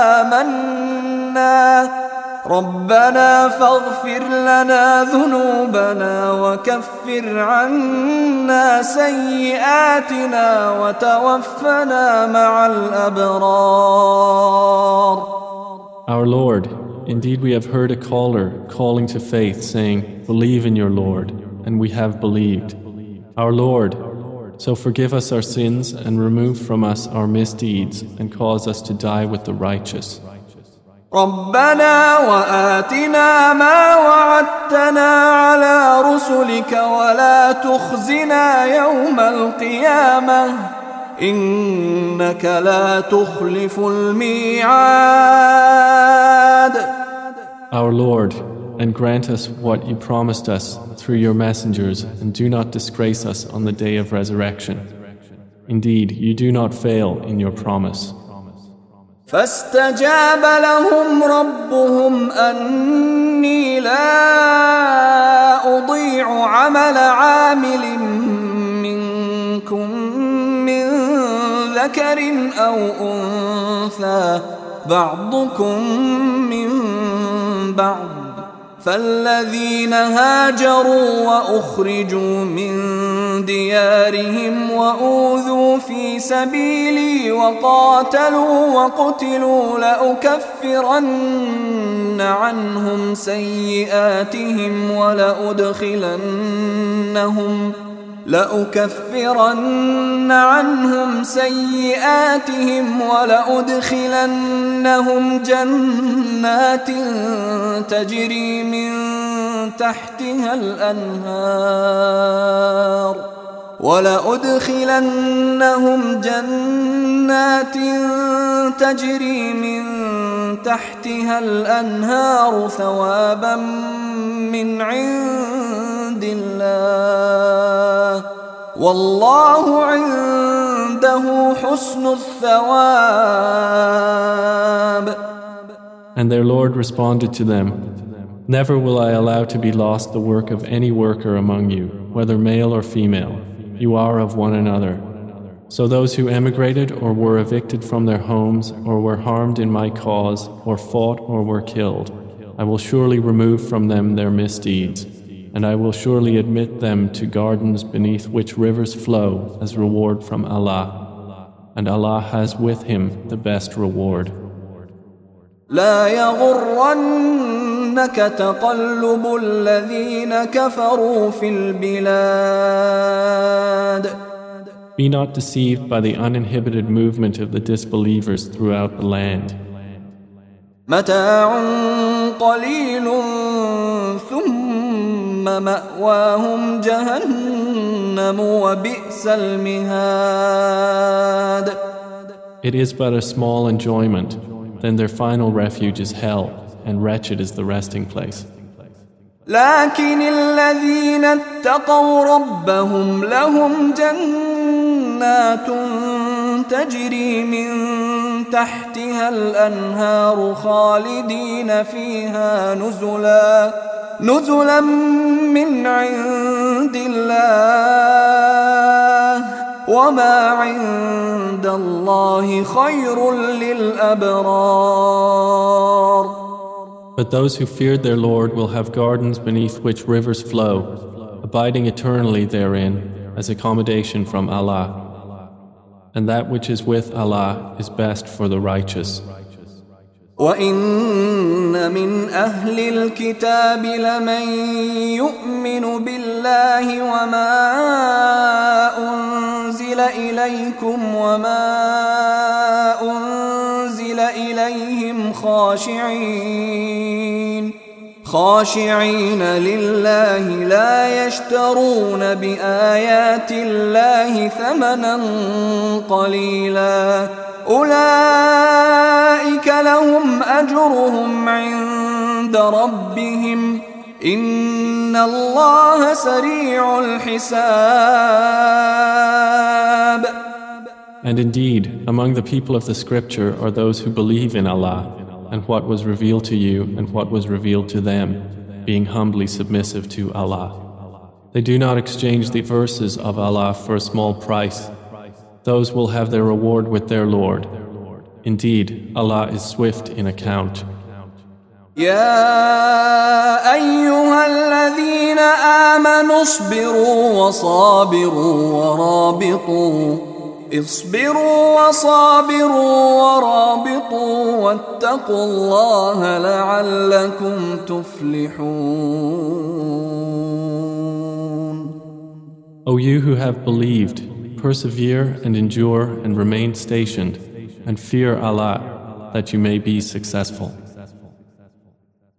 فآمنا ربنا فاغفر لنا ذنوبنا وكفر عنا سيئاتنا وتوفنا مع الأبرار. Our Lord, indeed we have heard a caller calling to faith, saying, Believe in your Lord, and we have believed. Our Lord, so forgive us our sins and remove from us our misdeeds and cause us to die with the righteous. ربنا وآتنا ما وعدتنا على رسلك ولا تخزنا يوم القيامة إنك لا تخلف الميعاد. Our Lord, and grant us what you promised us through your messengers, and do not disgrace us on the day of resurrection. Indeed, you do not fail in your promise. فاستجاب لهم ربهم أني لا أضيع عمل عامل منكم من ذكر أو أنثى بعضكم من بعض فالذين هاجروا وأخرجوا من ديارهم وأوذوا في سبيلي وقاتلوا وقتلوا لأكفرن عنهم سيئاتهم ولأدخلنهم جنات تجري من تحتها الأنهار ثوابا من عند الله والله عنده حسن الثواب. And their Lord responded to them, Never will I allow to be lost the work of any worker among you, whether male or female. You are of one another. So those who emigrated or were evicted from their homes or were harmed in my cause or fought or were killed, I will surely remove from them their misdeeds, and I will surely admit them to gardens beneath which rivers flow as reward from Allah, and Allah has with Him the best reward. لا يغرنك تقلب الذين كفروا في البلاد. Be not deceived by the uninhibited movement of the disbelievers throughout the land. متاع قليل ثم مأواهم جهنم وبئس المهاد. It is but a small enjoyment, then their final refuge is hell, and wretched is the resting place. لكن الذين اتقوا ربهم لهم جنات تجري من تحتها الأنهار خالدين فيها نزلا من عند الله وما عند الله خير للأبرار. But those who feared their Lord will have gardens beneath which rivers flow, abiding eternally therein as accommodation from Allah. And that which is with Allah is best for the righteous. وَإِنَّ مِنْ أَهْلِ الْكِتَابِ لَمَنْ يُؤْمِنُ بِاللَّهِ وَمَا أُنْزِلَ إِلَيْكُمْ وَمَا أُنْزِلَ إِلَيْهِمْ خاشعين لله لا يشترون بآيات الله ثمنا قليلا أولئك لهم أجرهم عند ربهم إن الله سريع الحساب. And indeed, among the people of the scripture are those who believe in Allah and what was revealed to you and what was revealed to them, being humbly submissive to Allah. They do not exchange the verses of Allah for a small price. Those will have their reward with their Lord. Indeed, Allah is swift in account. يا أيها الذين آمنوا اصبروا وصابروا ورابطوا واتقوا الله لعلكم تفلحون. O you who have believed, persevere and endure and remain stationed, and fear Allah that you may be successful.